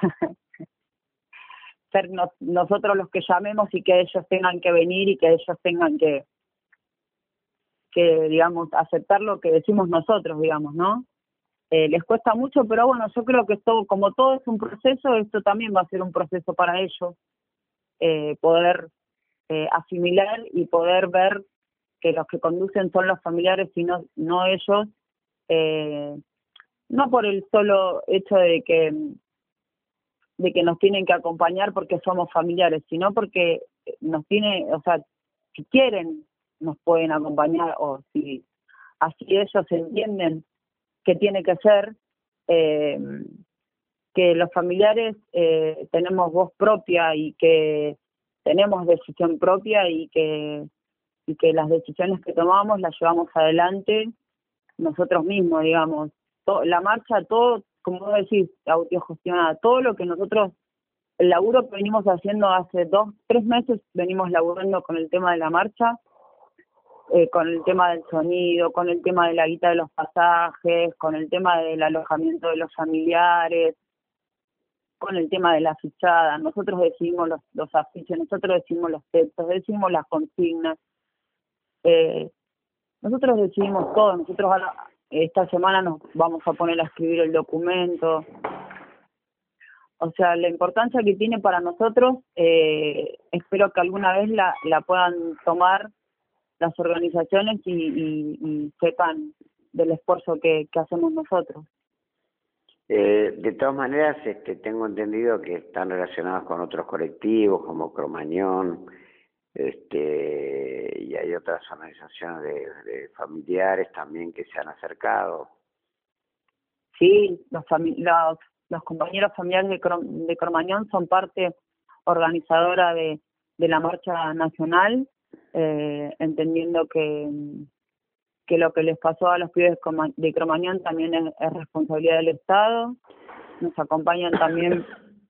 ser no, nosotros los que llamemos y que ellos tengan que venir y que ellos tengan que, que digamos, aceptar lo que decimos nosotros, digamos, ¿no? Eh, les cuesta mucho, pero bueno, yo creo que esto, como todo es un proceso, esto también va a ser un proceso para ellos, eh, poder eh, asimilar y poder ver que los que conducen son los familiares y no, no ellos, eh, no por el solo hecho de que, de que nos tienen que acompañar porque somos familiares, sino porque nos tiene, o sea, si quieren nos pueden acompañar, o si así ellos entienden que tiene que ser, eh, que los familiares eh, tenemos voz propia y que tenemos decisión propia y que, y que las decisiones que tomamos las llevamos adelante nosotros mismos, digamos. To- la marcha, todo, como vos decís, autogestionada, todo lo que nosotros, el laburo que venimos haciendo hace dos, tres meses, venimos laburando con el tema de la marcha, Eh, con el tema del sonido, con el tema de la guita de los pasajes, con el tema del alojamiento de los familiares, con el tema de la fichada. Nosotros decidimos los, los afiches, nosotros decidimos los textos, decidimos las consignas. Eh, nosotros decidimos todo. Nosotros ahora, esta semana nos vamos a poner a escribir el documento. O sea, la importancia que tiene para nosotros, eh, espero que alguna vez la, la puedan tomar las organizaciones y, y, y sepan del esfuerzo que, que hacemos nosotros. Eh, de todas maneras, este, tengo entendido que están relacionados con otros colectivos como Cromañón, este, y hay otras organizaciones de, de familiares también que se han acercado. Sí, los, fami- los, los compañeros familiares de, Crom- de Cromañón son parte organizadora de, de la marcha nacional. Eh, entendiendo que, que lo que les pasó a los pibes de Cromañón también es, es responsabilidad del Estado. Nos acompañan también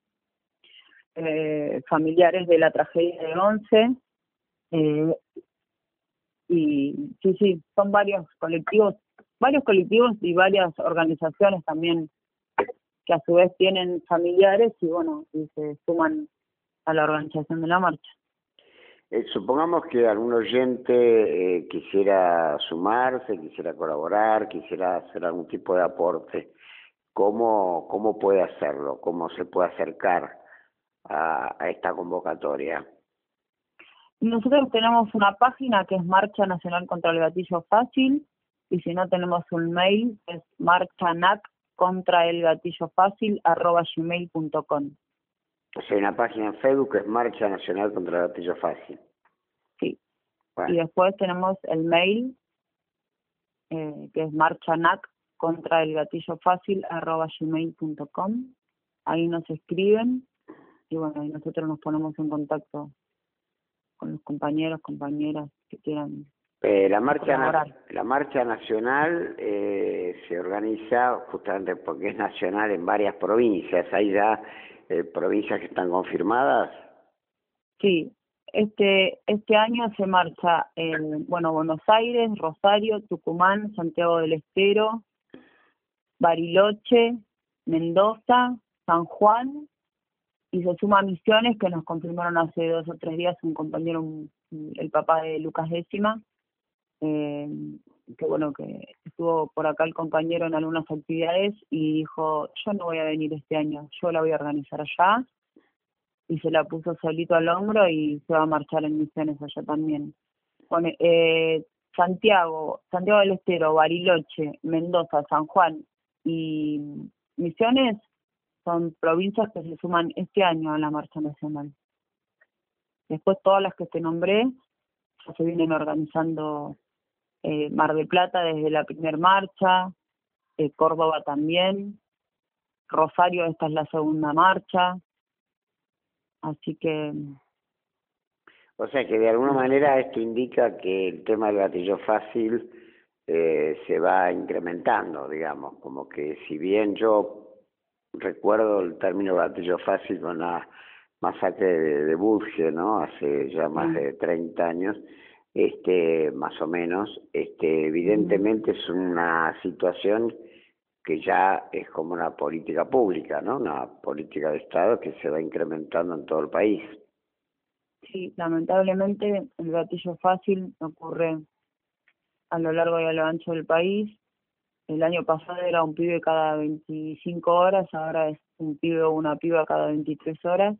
eh, familiares de la tragedia de Once. Eh, y sí, sí, son varios colectivos, varios colectivos y varias organizaciones también que a su vez tienen familiares y bueno, y se suman a la organización de la marcha. Eh, supongamos que algún oyente eh, quisiera sumarse, quisiera colaborar, quisiera hacer algún tipo de aporte. ¿Cómo, cómo puede hacerlo? ¿Cómo se puede acercar a, a esta convocatoria? Nosotros tenemos una página que es Marcha Nacional contra el Gatillo Fácil, y si no tenemos un mail, es marchanac contra el gatillo fácil arroba gmail punto com. O sea, hay una página en Facebook que es Marcha Nacional contra el Gatillo Fácil. Sí. Bueno. Y después tenemos el mail, eh, que es marchanac contra el gatillo fácil arroba gmail punto com. Ahí nos escriben y bueno, y nosotros nos ponemos en contacto con los compañeros, compañeras que quieran. Eh, la marcha na- la marcha nacional eh, se organiza justamente porque es nacional en varias provincias. ¿Hay ya eh, provincias que están confirmadas? Sí, este este año se marcha en bueno Buenos Aires, Rosario, Tucumán, Santiago del Estero, Bariloche, Mendoza, San Juan, y se suma a Misiones, que nos confirmaron hace dos o tres días un compañero, un, el papá de Lucas Décima, eh, que bueno, que estuvo por acá el compañero en algunas actividades y dijo, yo no voy a venir este año, yo la voy a organizar allá, y se la puso solito al hombro y se va a marchar en Misiones allá también. Bueno, eh, Santiago, Santiago del Estero, Bariloche, Mendoza, San Juan y Misiones son provincias que se suman este año a la marcha nacional. Después todas las que te nombré ya se vienen organizando, eh, Mar del Plata desde la primer marcha, eh, Córdoba también, Rosario esta es la segunda marcha, así que... O sea que de alguna manera esto indica que el tema del gatillo fácil eh, se va incrementando, digamos, como que si bien yo recuerdo el término gatillo fácil con la masacre de, de Budge, ¿no? Hace ya más de treinta años, este, más o menos, este, evidentemente es una situación que ya es como una política pública, ¿no? Una política de Estado que se va incrementando en todo el país. Sí, lamentablemente el gatillo fácil ocurre a lo largo y a lo ancho del país. El año pasado era un pibe cada veinticinco horas, ahora es un pibe o una piba cada veintitrés horas.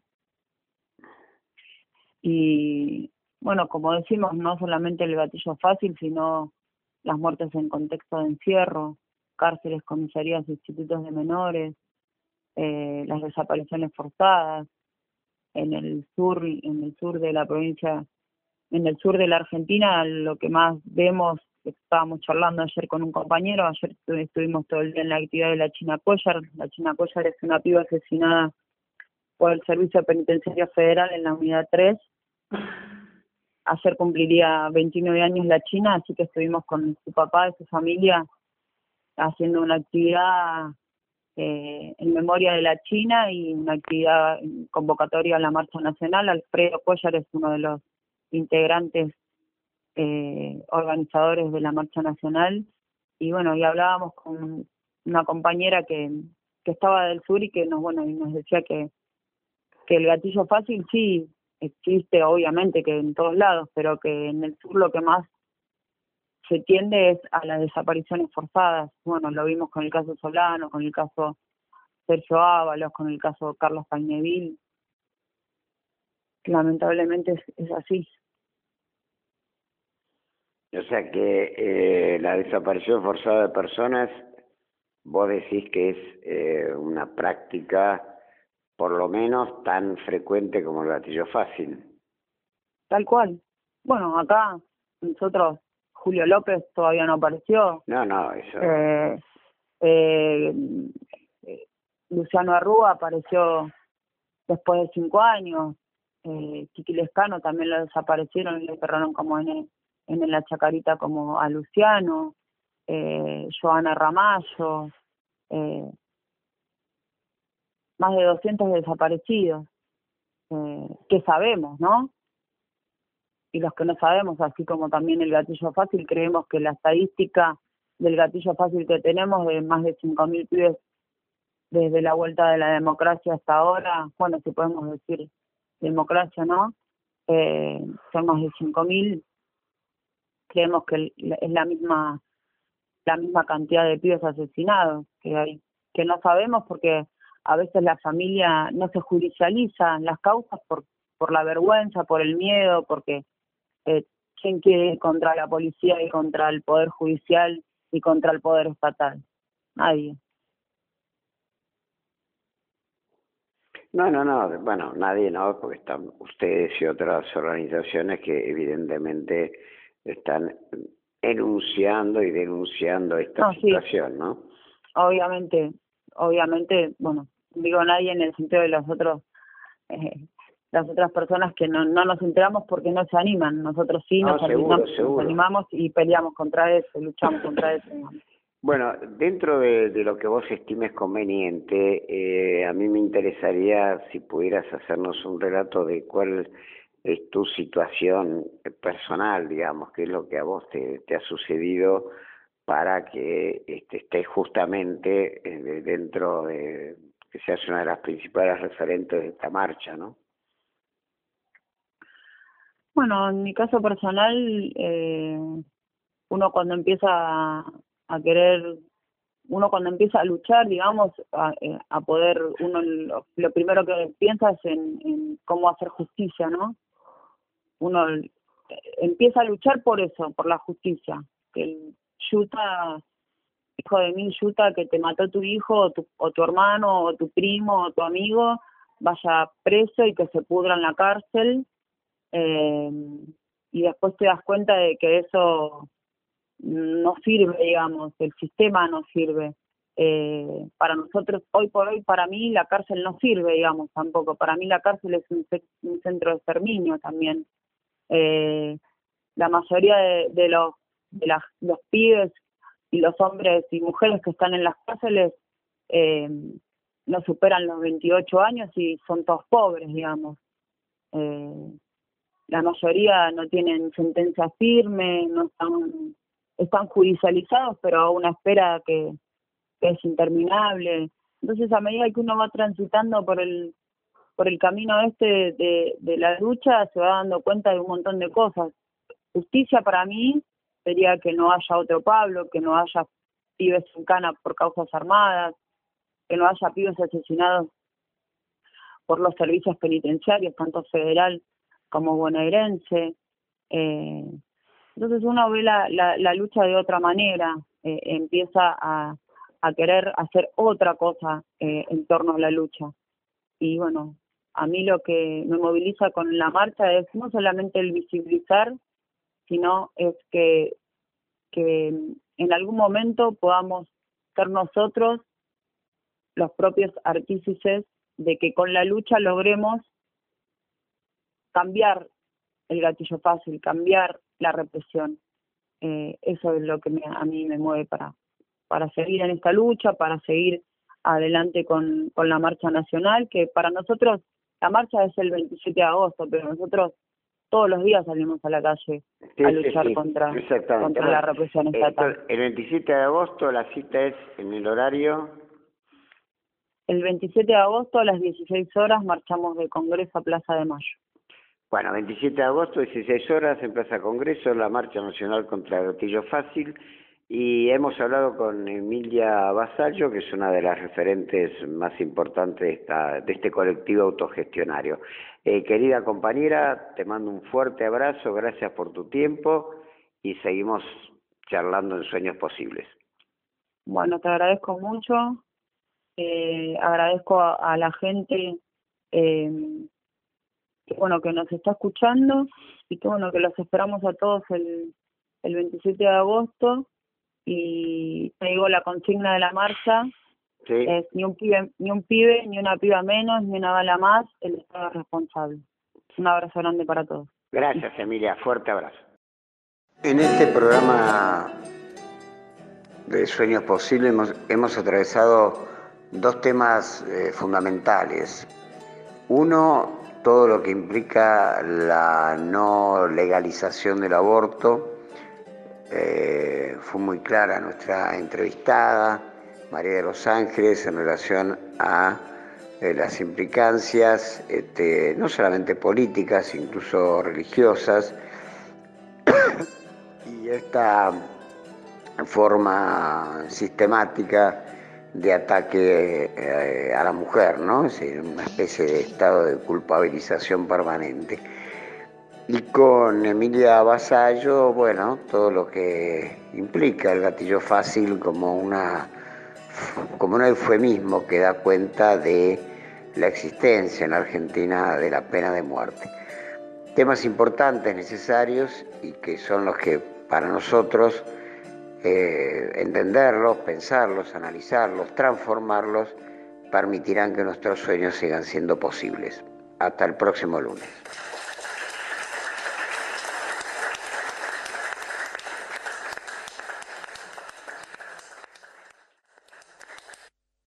Y bueno, como decimos, no solamente el gatillo fácil, sino las muertes en contexto de encierro, cárceles, comisarías, institutos de menores, eh, las desapariciones forzadas en el sur, en el sur de la provincia, en el sur de la Argentina. Lo que más vemos, estábamos charlando ayer con un compañero, ayer estuvimos todo el día en la actividad de la China Cuellar. La China Cuellar es una piba asesinada por el Servicio Penitenciario Federal en la Unidad tres. Ayer cumpliría veintinueve años la China, así que estuvimos con su papá y su familia haciendo una actividad eh, en memoria de la China y una actividad convocatoria a la Marcha Nacional. Alfredo Cuellar es uno de los integrantes eh, organizadores de la Marcha Nacional, y bueno, y hablábamos con una compañera que, que estaba del sur y que nos, bueno, y nos decía que, que el gatillo fácil sí existe, obviamente que en todos lados, pero que en el sur lo que más se tiende es a las desapariciones forzadas. Bueno, lo vimos con el caso Solano, con el caso Sergio Ábalos, con el caso Carlos Pañeville. Lamentablemente es, es así. O sea que eh, la desaparición forzada de personas, vos decís que es eh, una práctica por lo menos tan frecuente como el gatillo fácil. Tal cual. Bueno, acá nosotros, Julio López todavía no apareció. No, no, eso... Eh, eh, eh, Luciano Arrúa apareció después de cinco años. Eh, Kiki Lescano también lo desaparecieron y lo enterraron como en, el, en la Chacarita como a Luciano. Eh, Joana Ramallo. Eh, más de doscientos desaparecidos, eh, que sabemos, ¿no? Y los que no sabemos, así como también el gatillo fácil, creemos que la estadística del gatillo fácil que tenemos de más de cinco mil pibes desde la vuelta de la democracia hasta ahora, bueno, si podemos decir democracia, ¿no? Eh, son más de cinco mil, creemos que es la misma la misma cantidad de pibes asesinados que hay, que no sabemos porque a veces la familia no se judicializa las causas por por la vergüenza, por el miedo, porque eh, ¿quién quiere ir contra la policía y contra el Poder Judicial y contra el Poder Estatal? Nadie. No, no, no, bueno, nadie no, porque están ustedes y otras organizaciones que evidentemente están enunciando y denunciando esta no, situación, sí. ¿no? Obviamente, obviamente, bueno, digo nadie en el sentido de los otros, eh, las otras personas que no, no nos enteramos porque no se animan. Nosotros sí nos, no, seguro, animamos, seguro. nos animamos y peleamos contra eso, luchamos contra eso. Bueno, dentro de, de lo que vos estimes conveniente, eh, a mí me interesaría si pudieras hacernos un relato de cuál es tu situación personal, digamos, qué es lo que a vos te, te ha sucedido para que este, esté justamente eh, dentro de que seas una de las principales referentes de esta marcha, ¿no? Bueno, en mi caso personal, eh, uno cuando empieza a, a querer, uno cuando empieza a luchar, digamos, a, a poder, uno lo, lo primero que piensa es en, en cómo hacer justicia, ¿no? Uno empieza a luchar por eso, por la justicia, que el yuta, hijo de mil yuta, que te mató tu hijo o tu, o tu hermano o tu primo o tu amigo, vaya preso y que se pudra en la cárcel. Eh, y después te das cuenta de que eso no sirve, digamos, el sistema no sirve. Eh, para nosotros, hoy por hoy, para mí la cárcel no sirve, digamos, tampoco. Para mí la cárcel es un, un centro de exterminio también. Eh, la mayoría de, de, los, de las, los pibes y los hombres y mujeres que están en las cárceles eh, no superan los veintiocho años y son todos pobres, digamos. Eh, La mayoría no tienen sentencia firme, no están, están judicializados, pero a una espera que, que es interminable. Entonces, a medida que uno va transitando por el por el camino este de, de la lucha, se va dando cuenta de un montón de cosas. Justicia para mí sería que no haya otro Pablo, que no haya pibes en cana por causas armadas, que no haya pibes asesinados por los servicios penitenciarios, tanto federal como bonaerense. Eh, entonces uno ve la, la, la lucha de otra manera, eh, empieza a, a querer hacer otra cosa eh, en torno a la lucha. Y bueno, a mí lo que me moviliza con la marcha es no solamente el visibilizar, sino es que, que en algún momento podamos ser nosotros los propios artífices de que con la lucha logremos cambiar el gatillo fácil, cambiar la represión. Eh, eso es lo que me, a mí me mueve para, para seguir en esta lucha, para seguir adelante con, con la marcha nacional, que para nosotros la marcha es el veintisiete de agosto, pero nosotros todos los días salimos a la calle sí, a luchar sí, sí. contra, Exactamente. contra la represión estatal. Eh, el veintisiete de agosto la cita es en el horario... El veintisiete de agosto a las dieciséis horas marchamos de Congreso a Plaza de Mayo. Bueno, veintisiete de agosto, dieciséis horas en Plaza Congreso, la Marcha Nacional contra el Gatillo Fácil, y hemos hablado con Emilia Vasallo, que es una de las referentes más importantes de, esta, de este colectivo autogestionario. Eh, querida compañera, te mando un fuerte abrazo, gracias por tu tiempo, y seguimos charlando en Sueños Posibles. Bueno, te agradezco mucho, eh, agradezco a, a la gente... Eh, que bueno, que nos está escuchando y que bueno, que los esperamos a todos el, el veintisiete de agosto. Y te digo, la consigna de la marcha sí. es ni un pibe, ni un pibe, ni una piba menos, ni una bala más, el Estado es responsable. Un abrazo grande para todos. Gracias, Emilia, fuerte abrazo. En este programa de Sueños Posibles hemos, hemos atravesado dos temas eh, fundamentales. Uno, todo lo que implica la no legalización del aborto. Eh, fue muy clara nuestra entrevistada, María de los Ángeles, en relación a eh, las implicancias, este, no solamente políticas, incluso religiosas, y esta forma sistemática de ataque eh, a la mujer, ¿no? Es decir, una especie de estado de culpabilización permanente. Y con Emilia Vasallo, bueno, todo lo que implica el gatillo fácil como una como un eufemismo que da cuenta de la existencia en Argentina de la pena de muerte. Temas importantes, necesarios, y que son los que para nosotros Eh, entenderlos, pensarlos, analizarlos, transformarlos, permitirán que nuestros sueños sigan siendo posibles. Hasta el próximo lunes.